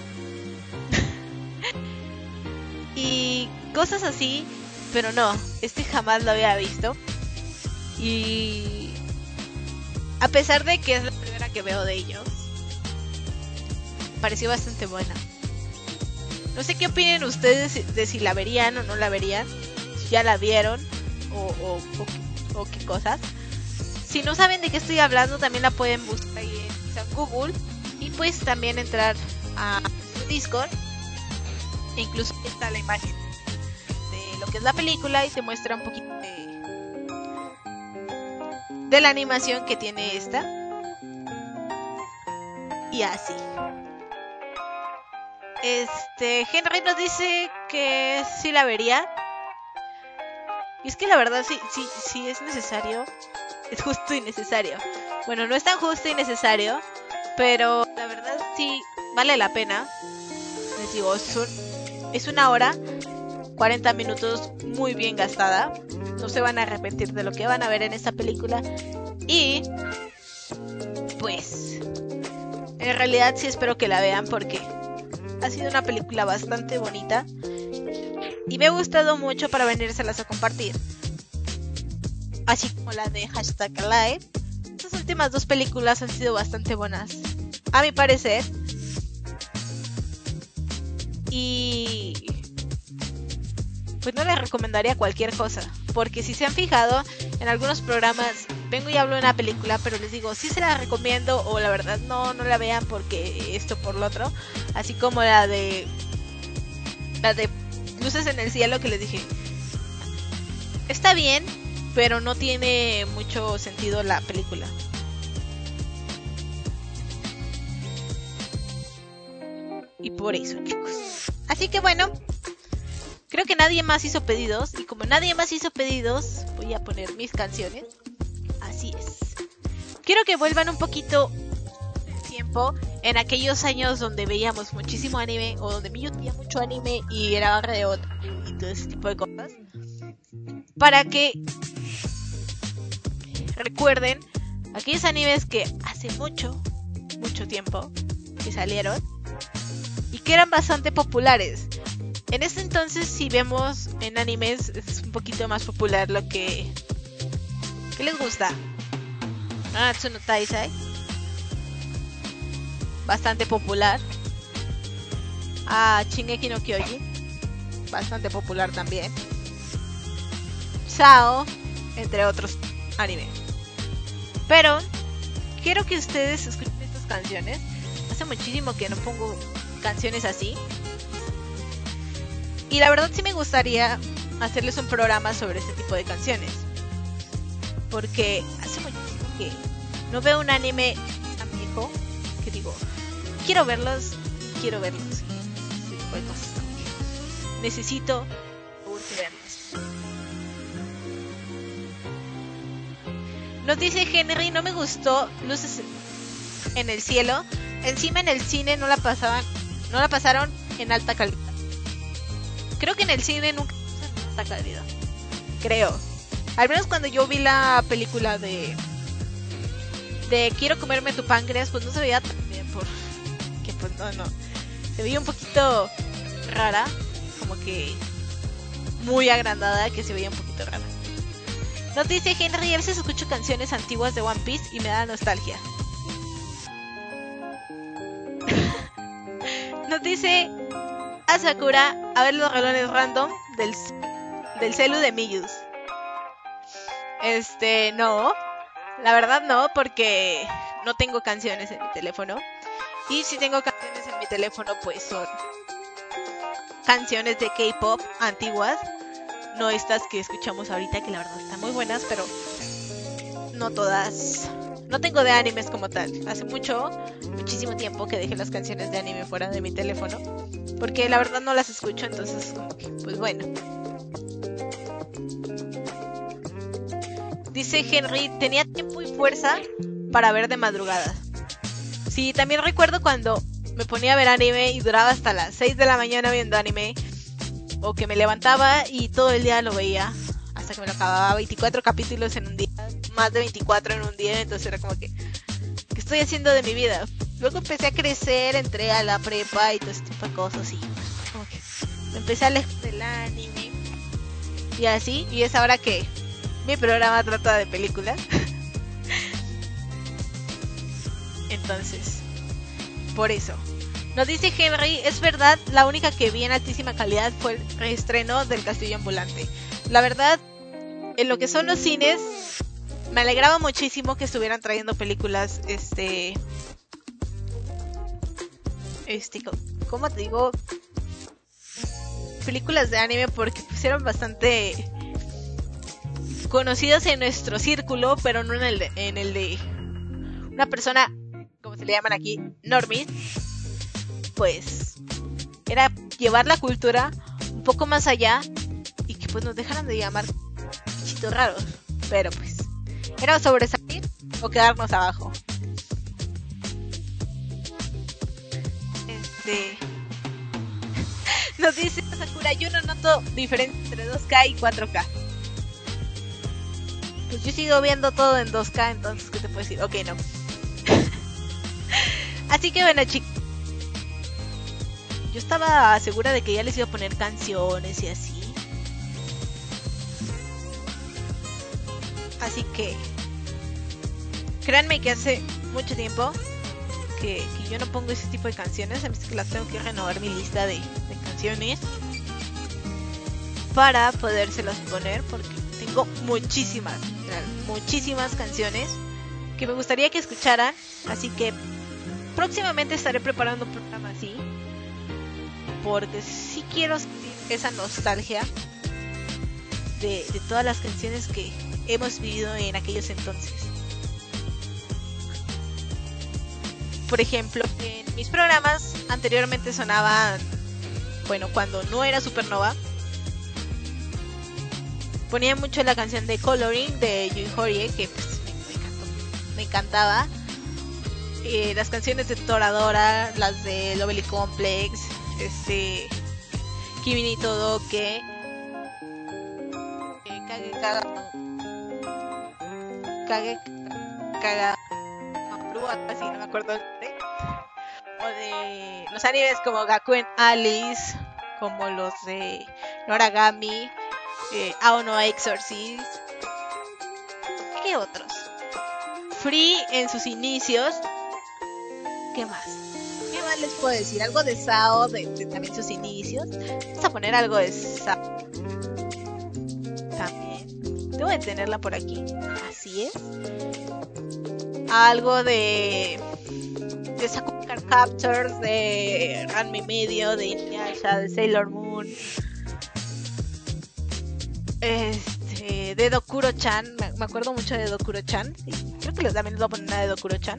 y cosas así, pero no, este jamás lo había visto. Y a pesar de que es la primera que veo de ellos, me pareció bastante buena. No sé qué opinen ustedes de si la verían o no la verían, si ya la vieron o, o, o, o qué cosas. Si no saben de qué estoy hablando, también la pueden buscar ahí en, en Google, y pues también entrar a su Discord, e incluso está la imagen de lo que es la película y te muestra un poquito de de la animación que tiene esta. Y así. Este, Henry nos dice que sí la vería. Y es que la verdad sí, sí, sí es necesario. Es justo y necesario. Bueno, no es tan justo y necesario, pero la verdad sí vale la pena. Les digo, son, es una hora, cuarenta minutos muy bien gastada. No se van a arrepentir de lo que van a ver en esta película. Y pues en realidad sí espero que la vean, porque ha sido una película bastante bonita y me ha gustado mucho para venírselas a compartir, así como la de Hashtag Alive. Estas últimas dos películas han sido bastante buenas, a mi parecer. Y pues no les recomendaría cualquier cosa, porque si se han fijado, en algunos programas vengo y hablo de una película, pero les digo, sí se la recomiendo, o la verdad no, no la vean porque esto por lo otro. Así como la de la de Luces en el Cielo, que les dije, está bien, pero no tiene mucho sentido la película. Y por eso, chicos. Así que bueno, creo que nadie más hizo pedidos, y como nadie más hizo pedidos, voy a poner mis canciones. Así es. Quiero que vuelvan un poquito el tiempo en aquellos años donde veíamos muchísimo anime, o donde yo veía mucho anime y era re otaku y todo ese tipo de cosas, para que recuerden aquellos animes que hace mucho, mucho tiempo que salieron y que eran bastante populares. En este entonces, si vemos en animes, es un poquito más popular lo que... ¿Qué les gusta? Nanatsu no Taizai. Bastante popular. Ah, Shingeki no Kyojin. Bastante popular también. Sao, entre otros animes. Pero quiero que ustedes escuchen estas canciones. Hace muchísimo que no pongo canciones así. Y la verdad sí me gustaría hacerles un programa sobre este tipo de canciones. Porque hace muchísimo que no veo un anime tan viejo que digo, quiero verlos, quiero verlos. Ese tipo de cosas. Necesito urge verlos. Nos dice Henry, no me gustó Luces en el cielo. Encima en el cine no la pasaban, no la pasaron en alta calidad. Creo que en el cine nunca pasaron en alta calidad. Creo. Al menos cuando yo vi la película de de Quiero comerme tu páncreas, pues no se veía tan bien por que pues no, no. Se veía un poquito rara, como que muy agrandada, que se veía un poquito rara. Nos dice Henry, a veces escucho canciones antiguas de One Piece y me da nostalgia. Nos dice a Sakura, a ver los relojes random del, del celu de Miyus. Este, no. La verdad no, porque no tengo canciones en mi teléfono. Y si tengo canciones en mi teléfono, pues son canciones de K-pop antiguas. No estas que escuchamos ahorita, que la verdad están muy buenas, pero no todas. No tengo de animes como tal. Hace mucho, muchísimo tiempo que dejé las canciones de anime fuera de mi teléfono, porque la verdad no las escucho, entonces como que, pues bueno. Dice Henry, tenía tiempo y fuerza para ver de madrugada. Sí, también recuerdo cuando me ponía a ver anime y duraba hasta las seis de la mañana viendo anime. O que me levantaba y todo el día lo veía hasta que me lo acababa. veinticuatro capítulos en un día, más de veinticuatro en un día. Entonces era como que, ¿qué estoy haciendo de mi vida? Luego empecé a crecer, entré a la prepa y todo ese tipo de cosas. Y como que me empecé a alejar del anime y así. Y es ahora que mi programa trata de películas. Entonces, por eso. Nos dice Henry, es verdad, la única que vi en altísima calidad fue el reestreno del Castillo Ambulante. La verdad, en lo que son los cines, me alegraba muchísimo que estuvieran trayendo películas, este... Este, ¿cómo te digo? Películas de anime, porque pusieron bastante conocidos en nuestro círculo, pero no en el de, en el de una persona, como se le llaman aquí, normies. Pues era llevar la cultura un poco más allá y que pues nos dejaran de llamar bichitos raros, pero pues era sobresalir o quedarnos abajo. Este nos dice Sakura, yo no noto diferencia entre dos K y cuatro K. Pues yo sigo viendo todo en dos K, entonces ¿qué te puedo decir? Ok, no. Así que bueno, chicos, yo estaba segura de que ya les iba a poner canciones y así. Así que créanme que hace mucho tiempo que, que yo no pongo ese tipo de canciones. A mí es que las tengo que renovar mi lista de, de canciones para podérselas poner, porque tengo muchísimas, muchísimas canciones que me gustaría que escucharan. Así que próximamente estaré preparando un programa así, porque sí quiero sentir esa nostalgia de, de todas las canciones que hemos vivido en aquellos entonces. Por ejemplo, en mis programas anteriormente sonaban, bueno, cuando no era Supernova, ponía mucho la canción de Coloring de Yui Horie, que pues me, me, encantó, me encantaba. Eh, las canciones de Toradora, las de Lovely Complex, este Kimi ni Todoke, eh, Kage Kaga Kage Kaga Maru, así no me acuerdo el nombre, o de los animes como Gakuen Alice, como los de Noragami, eh, Aono Exorcist. ¿Qué otros? Free en sus inicios. ¿Qué más? ¿Qué más les puedo decir? Algo de Sao, de, de también sus inicios. Vamos a poner algo de Sao. También. Debo de tenerla por aquí. Así es. Algo de... de Sakura Captors, de Ranma y medio, de Inuyasha, de Sailor Moon. Este... de Dokuro-chan. Me, me acuerdo mucho de Dokuro-chan. Sí, creo que les, también les voy a poner una de Dokuro-chan.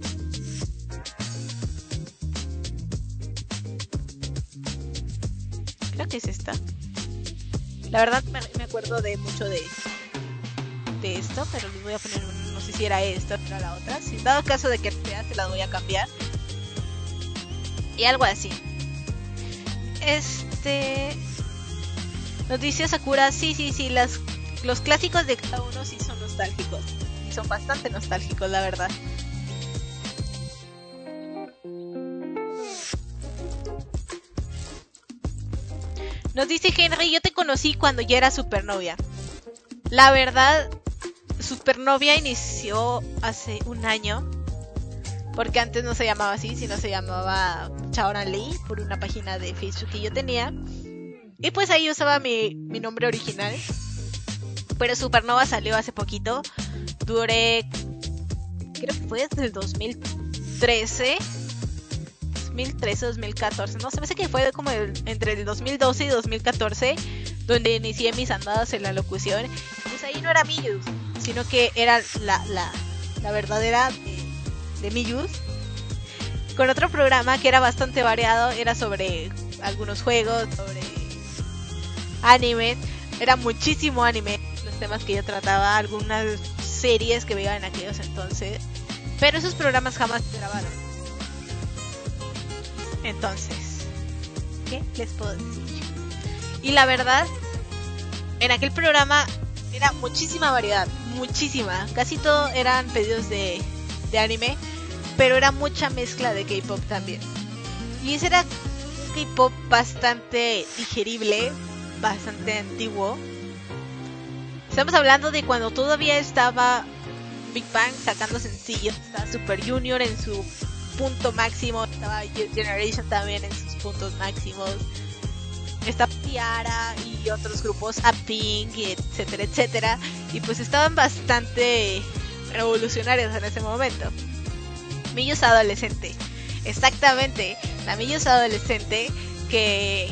Creo que es esta. La verdad me, me acuerdo de mucho de, de esto, pero les voy a poner un, no sé si era esta o era la otra. Si dado caso de que sea, se la voy a cambiar. Y algo así. Este... Nos dice Sakura, sí, sí, sí, las, los clásicos de cada uno sí son nostálgicos. Y son bastante nostálgicos, la verdad. Nos dice Henry, yo te conocí cuando ya era Supernovia. La verdad, Supernovia inició hace un año. Porque antes no se llamaba así, sino se llamaba Chaoran Lee, por una página de Facebook que yo tenía. Y pues ahí usaba mi, mi nombre original. Pero Supernova salió hace poquito. Duré, creo que fue desde el dos mil trece. dos mil trece, dos mil catorce, no sé, me sé que fue como el, entre el dos mil doce y dos mil catorce donde inicié mis andadas en la locución. Pues ahí no era Miyus, sino que era la, la, la verdadera de, de Miyus, con otro programa que era bastante variado. Era sobre algunos juegos, sobre anime, era muchísimo anime los temas que yo trataba, algunas series que veía en aquellos entonces, pero esos programas jamás se grabaron. Entonces, ¿qué les puedo decir? Y la verdad, en aquel programa era muchísima variedad, muchísima. Casi todo eran pedidos de, de anime, pero era mucha mezcla de K-pop también. Y ese era un K-pop bastante digerible, bastante antiguo. Estamos hablando de cuando todavía estaba Big Bang sacando sencillos, estaba Super Junior en su punto máximo, estaba Generation también en sus puntos máximos, estaba Tiara y otros grupos, A Pink, etcétera, etcétera, y pues estaban bastante revolucionarios en ese momento. Miyus adolescente, exactamente, la Miyus adolescente que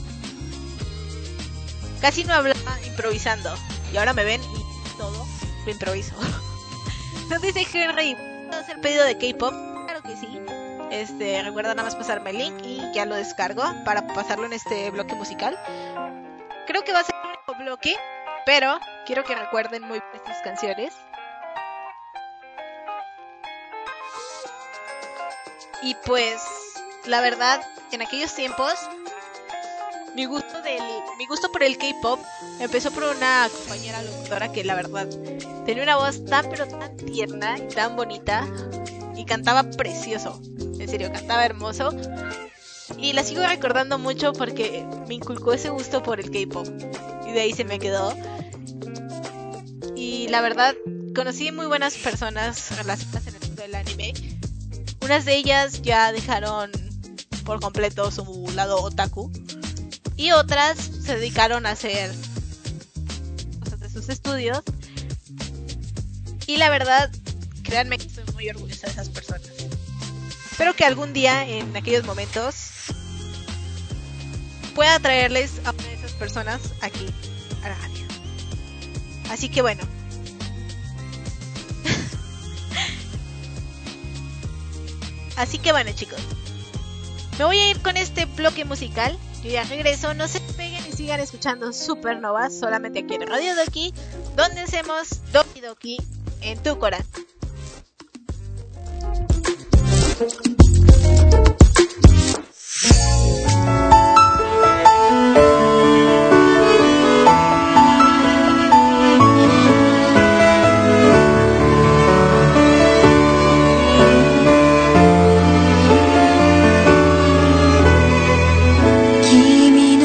casi no hablaba improvisando, y ahora me ven y todo lo improviso. Entonces dice Henry, ¿puedo hacer pedido de K-pop? Claro que sí. Este, recuerda nada más pasarme el link y ya lo descargo para pasarlo en este bloque musical. Creo que va a ser el único bloque, pero quiero que recuerden muy bien estas canciones. Y pues, la verdad, en aquellos tiempos, mi gusto del, mi gusto por el K-pop empezó por una compañera locutora que la verdad tenía una voz tan pero tan tierna y tan bonita y cantaba precioso. En serio, cantaba hermoso. Y la sigo recordando mucho porque me inculcó ese gusto por el K-pop. Y de ahí se me quedó. Y la verdad, conocí muy buenas personas relacionadas en el mundo del anime. Unas de ellas ya dejaron por completo su lado otaku. Y otras se dedicaron a hacer cosas de sus estudios. Y la verdad, créanme que estoy muy orgullosa de esas personas. Espero que algún día, en aquellos momentos, pueda traerles a una de esas personas aquí a la radio. Así que bueno. Así que bueno, chicos. Me voy a ir con este bloque musical. Yo ya regreso. No se peguen y sigan escuchando Supernova solamente aquí en Radio Doki, donde hacemos Doki Doki en tu corazón. Kimi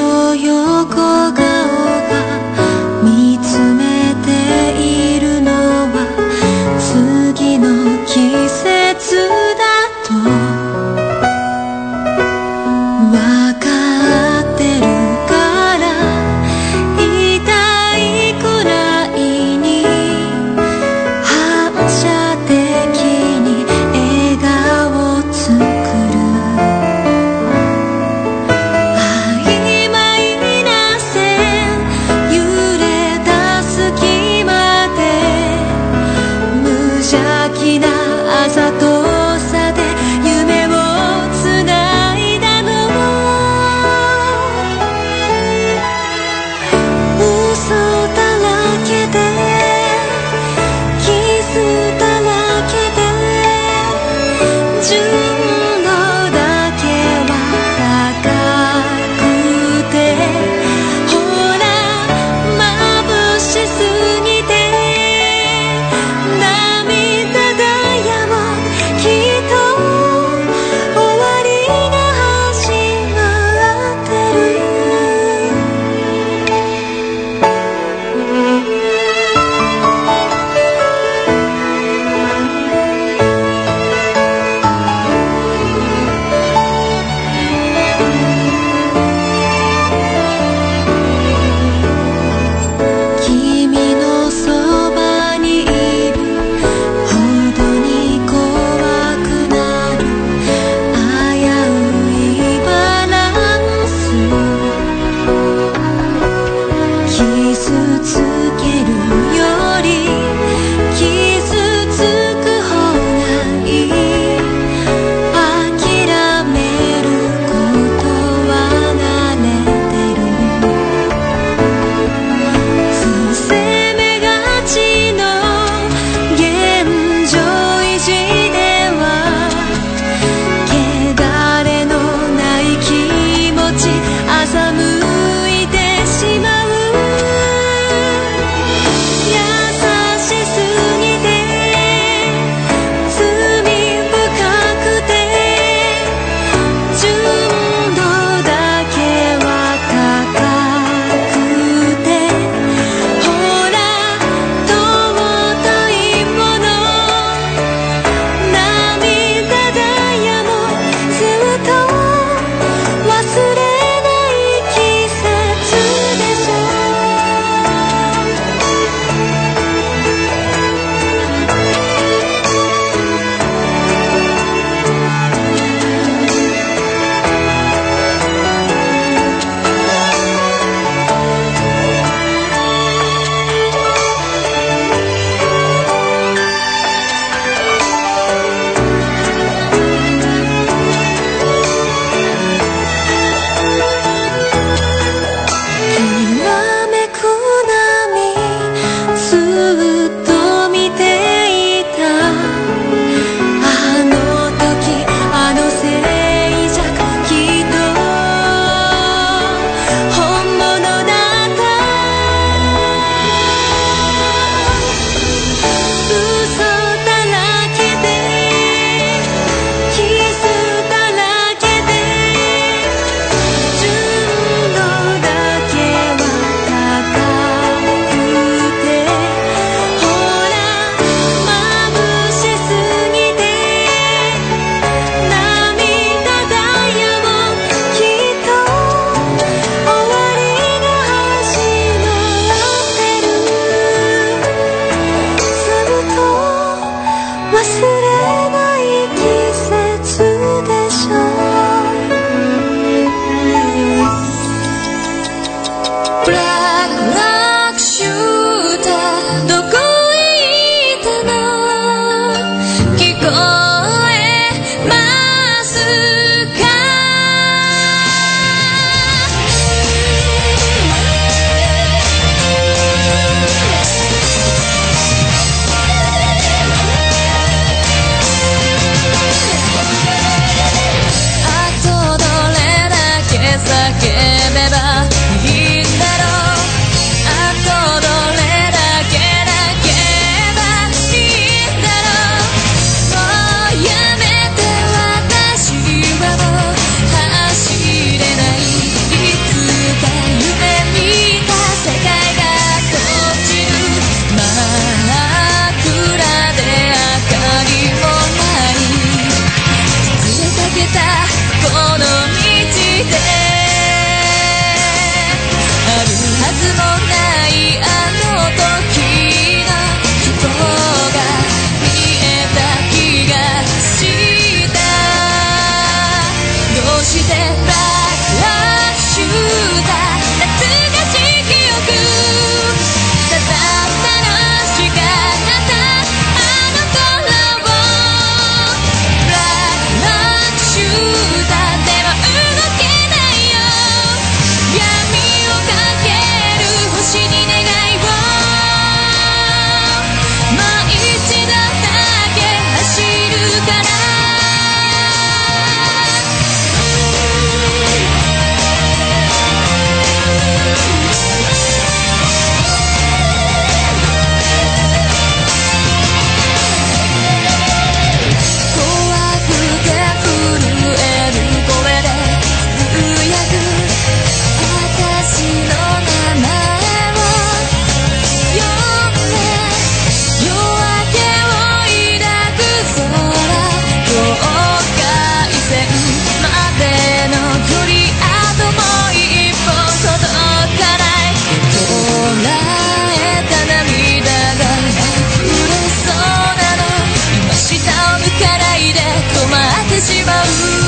しまう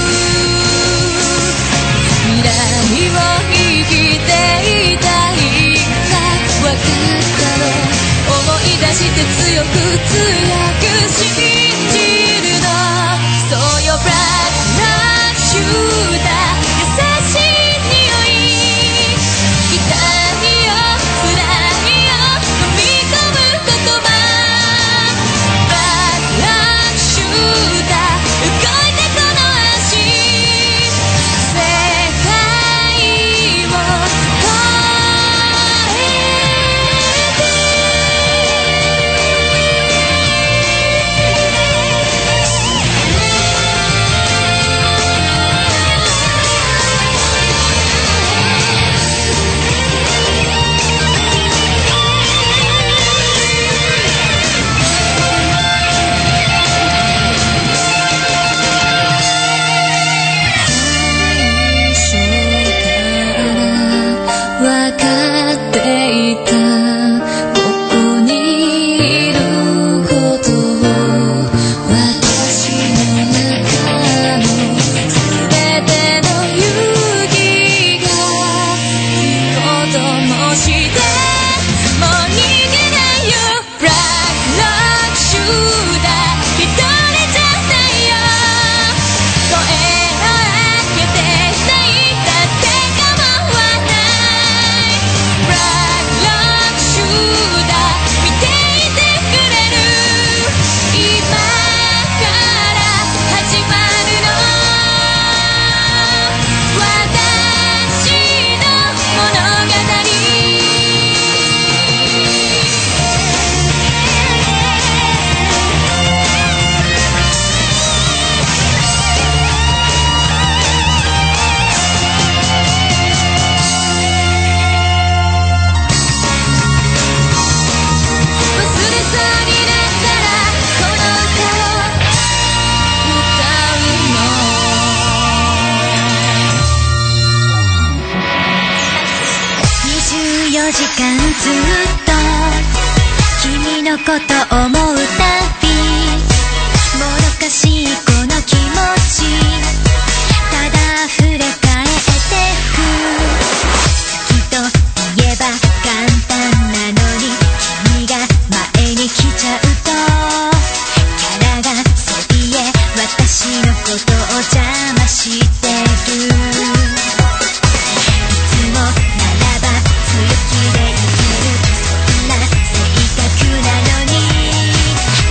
未来を生きていたいさわかったの思い出して強く強く信じるのそうよブラックなシューター優しい匂い痛いよ辛いよ飲み込む言葉ブラックシューター動いてこの足世界を超えてわかっていたここにいることを私の中のすべての勇気が火を灯してもう逃げないよブラックロックシューター一人じゃないよ声を上げていたいだって構わないブラックロックシューター見ていてくれる今から始まるの私の物語忘れそうになったらこの歌を歌うのにじゅうよじかんずっと君のこと思うたびもどかしいこの気持ちただ溢れ返ってく好きと言えば簡単なのに君が前に来ちゃうとキャラがそびえ私のことを邪魔してるいつもならば強気でいけるそんな性格なのに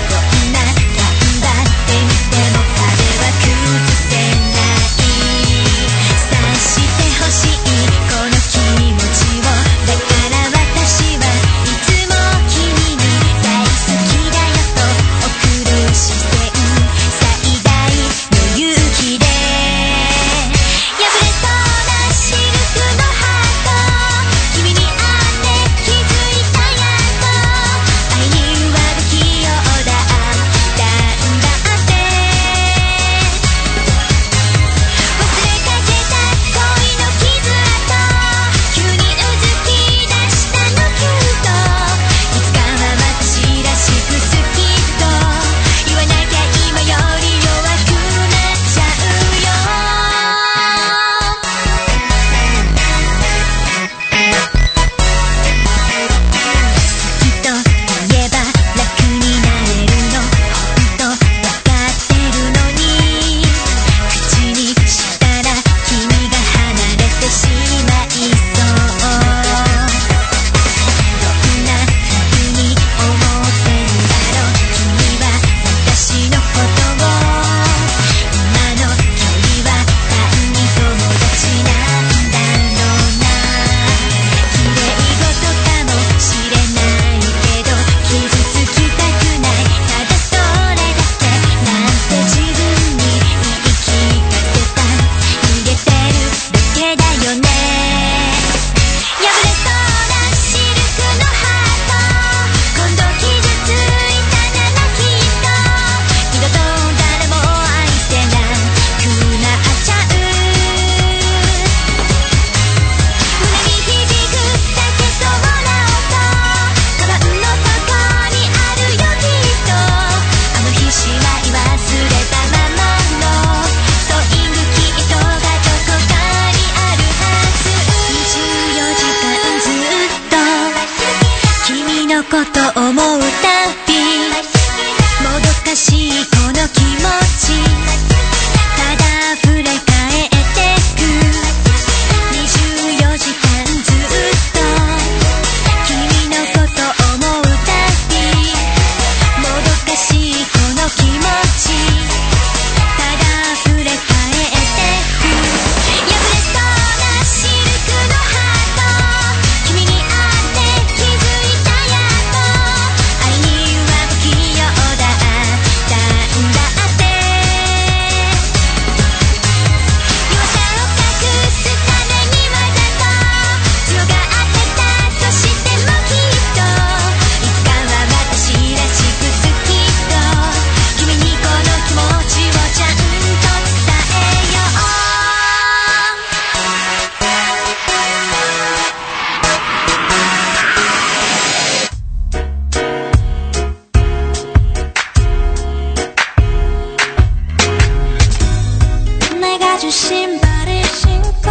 사준 신발을 신고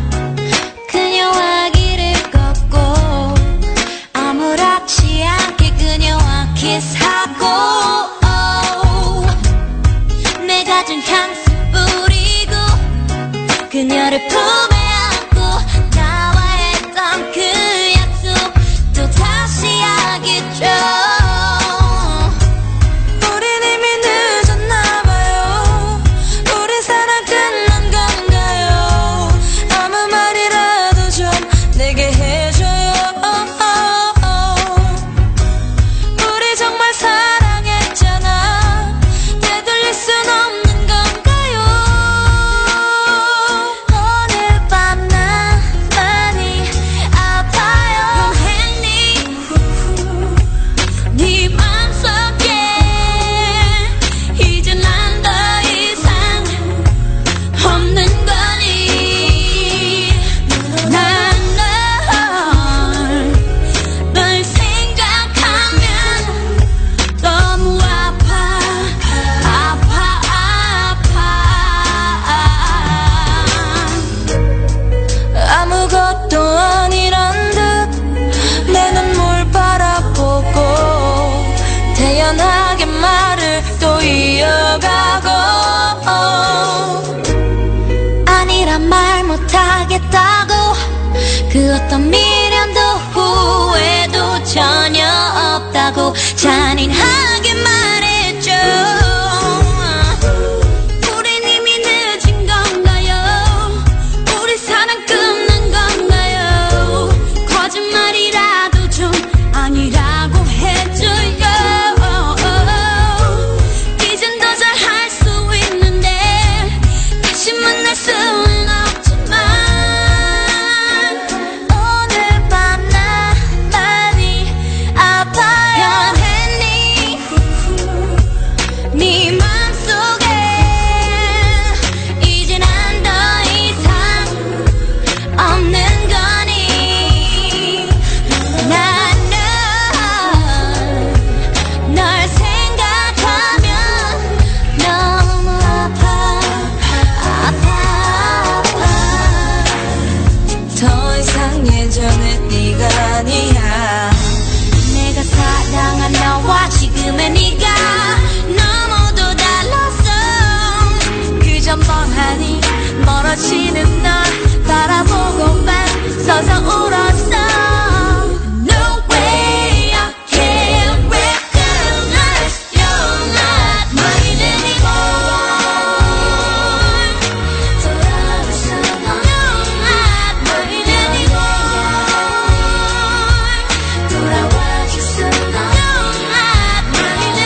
그녀와 길을 걷고 아무렇지 않게 그녀와 키스하고 oh, 내가 준 향수 뿌리고 그녀를 품에 안고 나와 했던 그 약속 또 다시 하겠죠. 우린 이미 늦었나봐요. 우리 사랑 끝난 건가요? 아무 말이라도 좀 내게 해줘요. 우리 정말 사랑했잖아. 되돌릴 순 없는 건가요? 오늘 밤 나 많이 아파요. 했니? 네 맘속에 이제 난 더 이상 없는 거니. 난 널, 널 생각하면 너무 아파 아파 아파. 아무것도 아니란 듯 내 눈물 바라보고 태연하게 말을 또 이어가고 아니란 말 못하겠다고 그 어떤 미련도 후회도 전혀 없다고 잔인하게 말했죠. 우린 이미 늦은 건가요? 우리 사랑 끝난 건가요? 거짓말이라도 좀 아니라고 해줘요. 이젠 더 잘할 수 있는데 다시 만날 수는 없지만 오늘 밤 나 많이 아파요. 변했니? 네 맘속에 이제 난 더 이상 없는 거니. 난 널, 널 생각하면 너무 아파 아파 아파. 더 이상 예전의 네가 아니야. 내가 사랑한 너와 지금의 네가 너무도 달랐어. 그저 멍하니 멀어지는 널 바라보고만 서서 울었어. No way I can't recognize you're not mine anymore. 돌아올 수가 You're not mine anymore. 돌아와줄 수가 You're not mine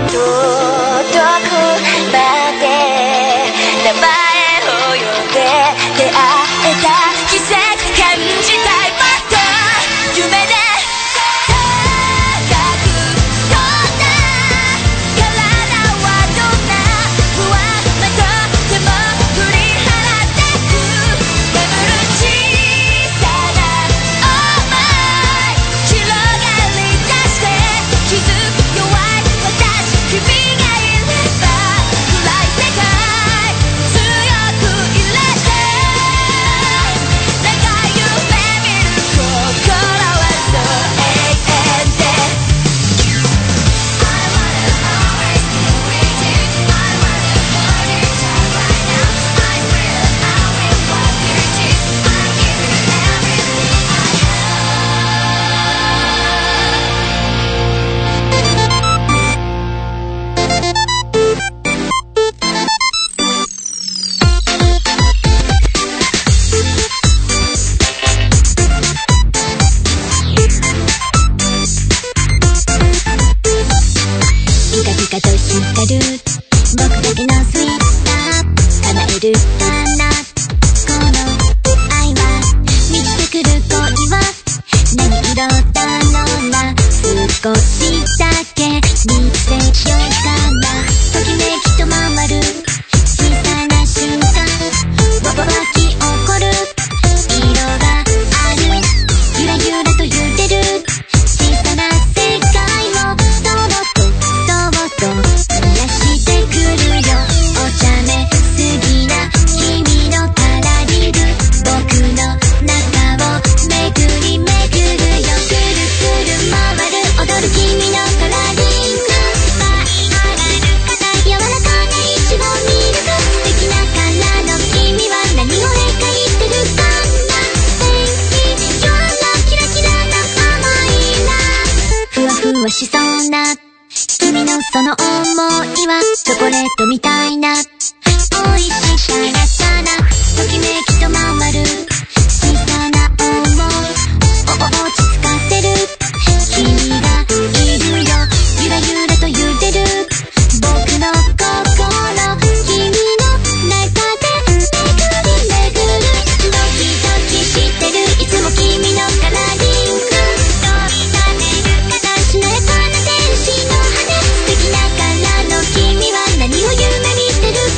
遠くまで名前を呼んで出会えた奇跡感じたいもっと夢で高く飛んだ体はどんな不安なとでも振り払ってく眠る小さな想い広がり出して気づく弱い私君がいれば暗い世界強くいれて長い夢見る心はそう永遠で I wanna always be with you I wanna hold you tight right now I will, I will walk with you I'll give you everything Iピカピカと光る僕だけのスイッター叶えるかなこの愛は満ちてくる恋は何色だろうな少しだけ見せようかなときめきと回る小さな瞬間湧き起こる色があるゆらゆらと揺れる小さな世界をそっとそっと照らしてくるよお茶目すぎな君のパラリル僕の中を巡り巡るよくるくる回る踊る君のパラリング舞い上がる硬い柔らかな石を見ると素敵なカラーの君は何を描いてるかな天気今日のキラキラな甘いなふわふわしそうな君のその想いはチョコレートみたいな美味しさがさなときめきと回る小さな想いお落ち着かせる君がいるよゆらゆらと揺れる僕の心君の中で巡り巡るドキドキしてるいつも君のカラーリング飛び跳ねる形のやかな天使の羽素敵なカラーの君は何を夢見てる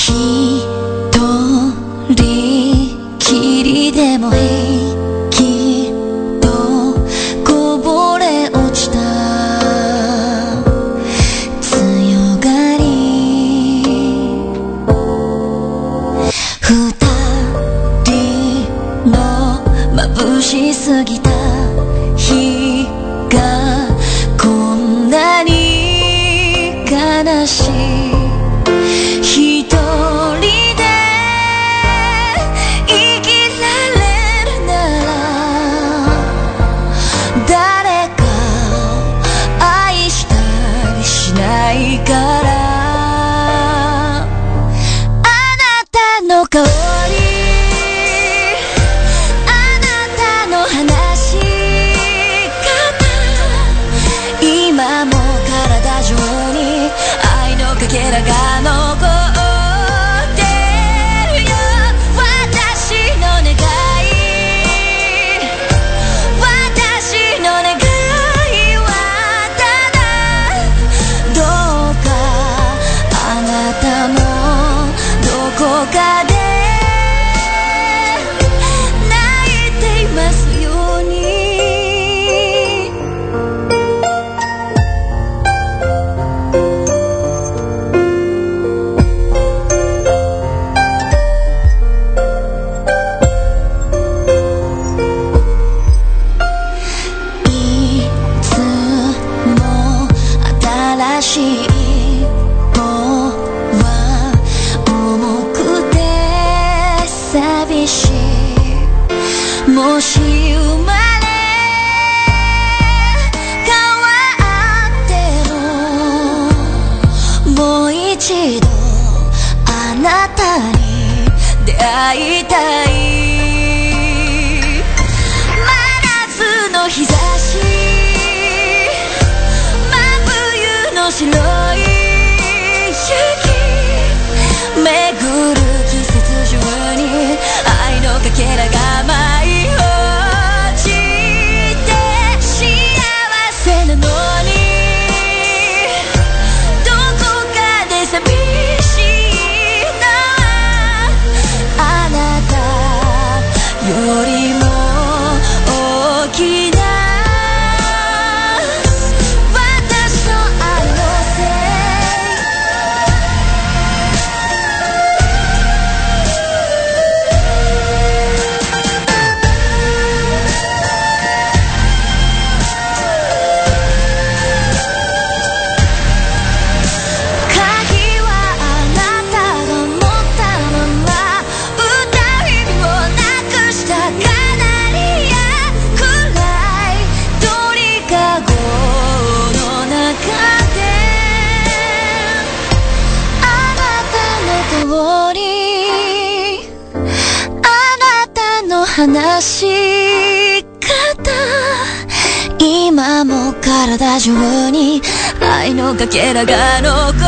体中に愛のかけらが残って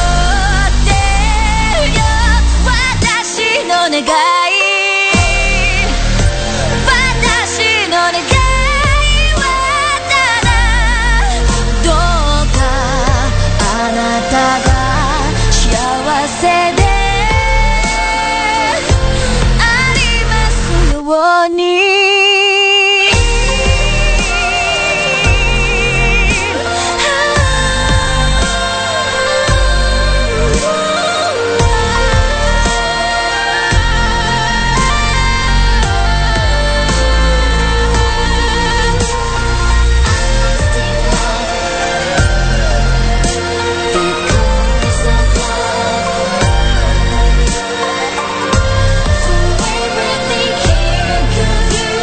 るよ私の願い私の願いはただどうかあなたが幸せでありますようにEverything here, 'cause you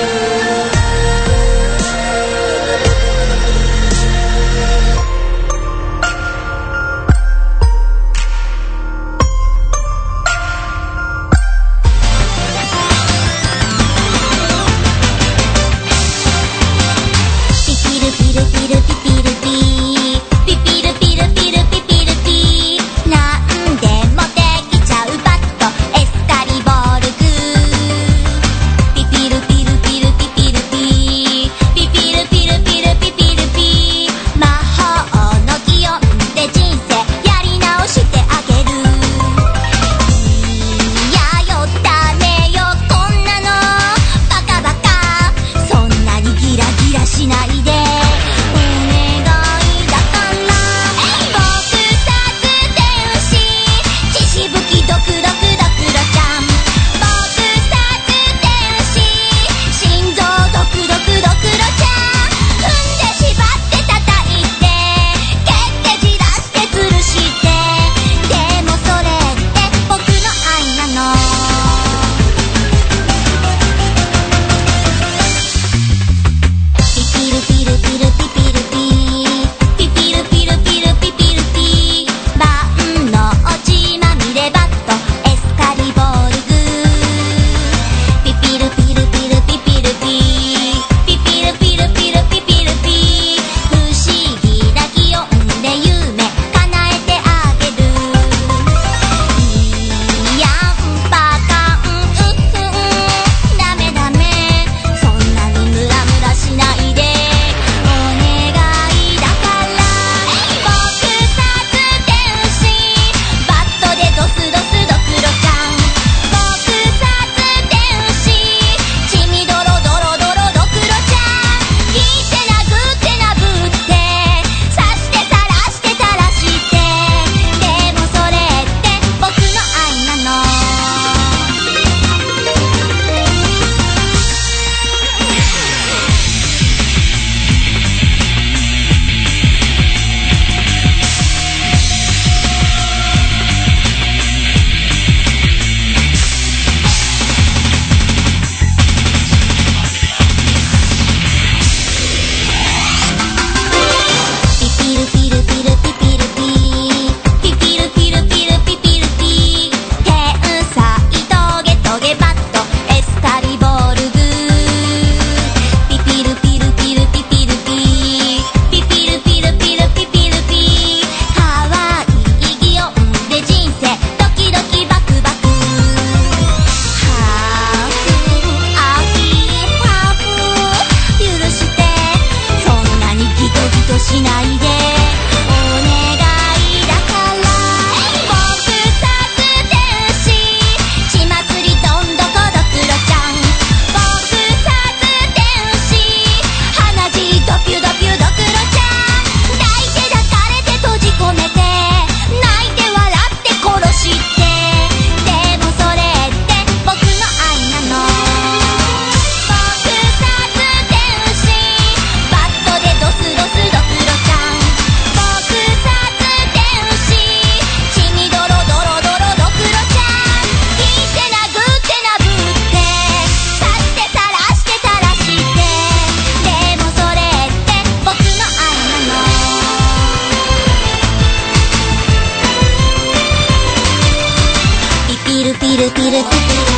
ピルピルピルピルピル。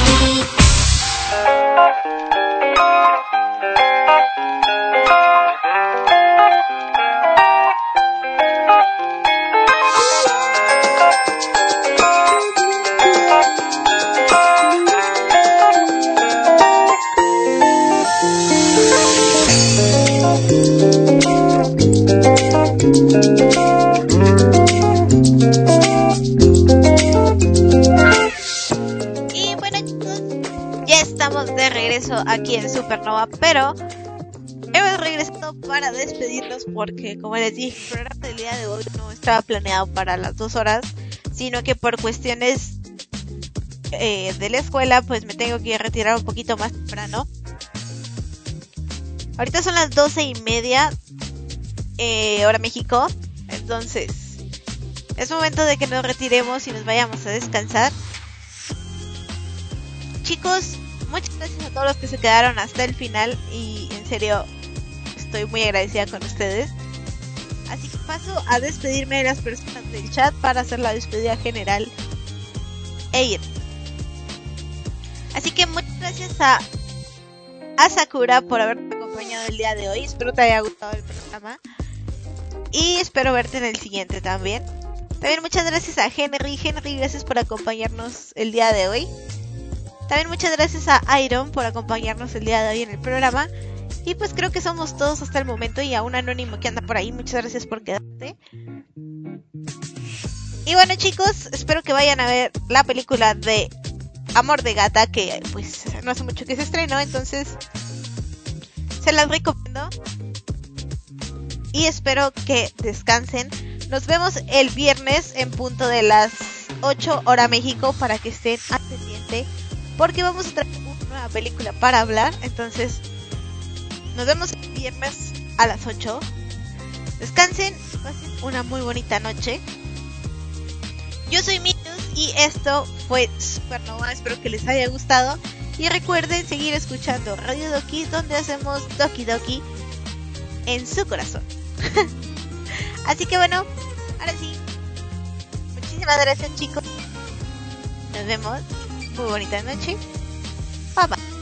Y bueno, chicos, ya estamos de regreso aquí en Supernova, pero hemos regresado para despedirnos porque, como les dije, el programa del día de hoy no estaba planeado para las dos horas, sino que por cuestiones eh, de la escuela, pues me tengo que retirar un poquito más temprano. Ahorita son las doce y media, eh, hora México, entonces es momento de que nos retiremos y nos vayamos a descansar. Chicos, muchas gracias a todos los que se quedaron hasta el final y en serio estoy muy agradecida con ustedes. Así que paso a despedirme de las personas del chat para hacer la despedida general e ir. Así que muchas gracias a, a Sakura por haberme acompañado el día de hoy. Espero te haya gustado el programa y espero verte en el siguiente también. También muchas gracias a Henry. Henry, gracias por acompañarnos el día de hoy. También muchas gracias a Iron por acompañarnos el día de hoy en el programa. Y pues creo que somos todos hasta el momento. Y a un anónimo que anda por ahí, muchas gracias por quedarte. Y bueno, chicos, espero que vayan a ver la película de Amor de Gata, que pues no hace mucho que se estrenó, entonces se las recomiendo. Y espero que descansen. Nos vemos el viernes en punto de las ocho hora México para que estén al pendiente, porque vamos a traer una nueva película para hablar. Entonces nos vemos el viernes a las ocho. Descansen, pasen una muy bonita noche. Yo soy Minus y esto fue Supernova. Espero que les haya gustado. Y recuerden seguir escuchando Radio Doki, donde hacemos Doki Doki en su corazón. Así que bueno, ahora sí, muchísimas gracias, chicos. Nos vemos. Muy bonita noche. Bye bye.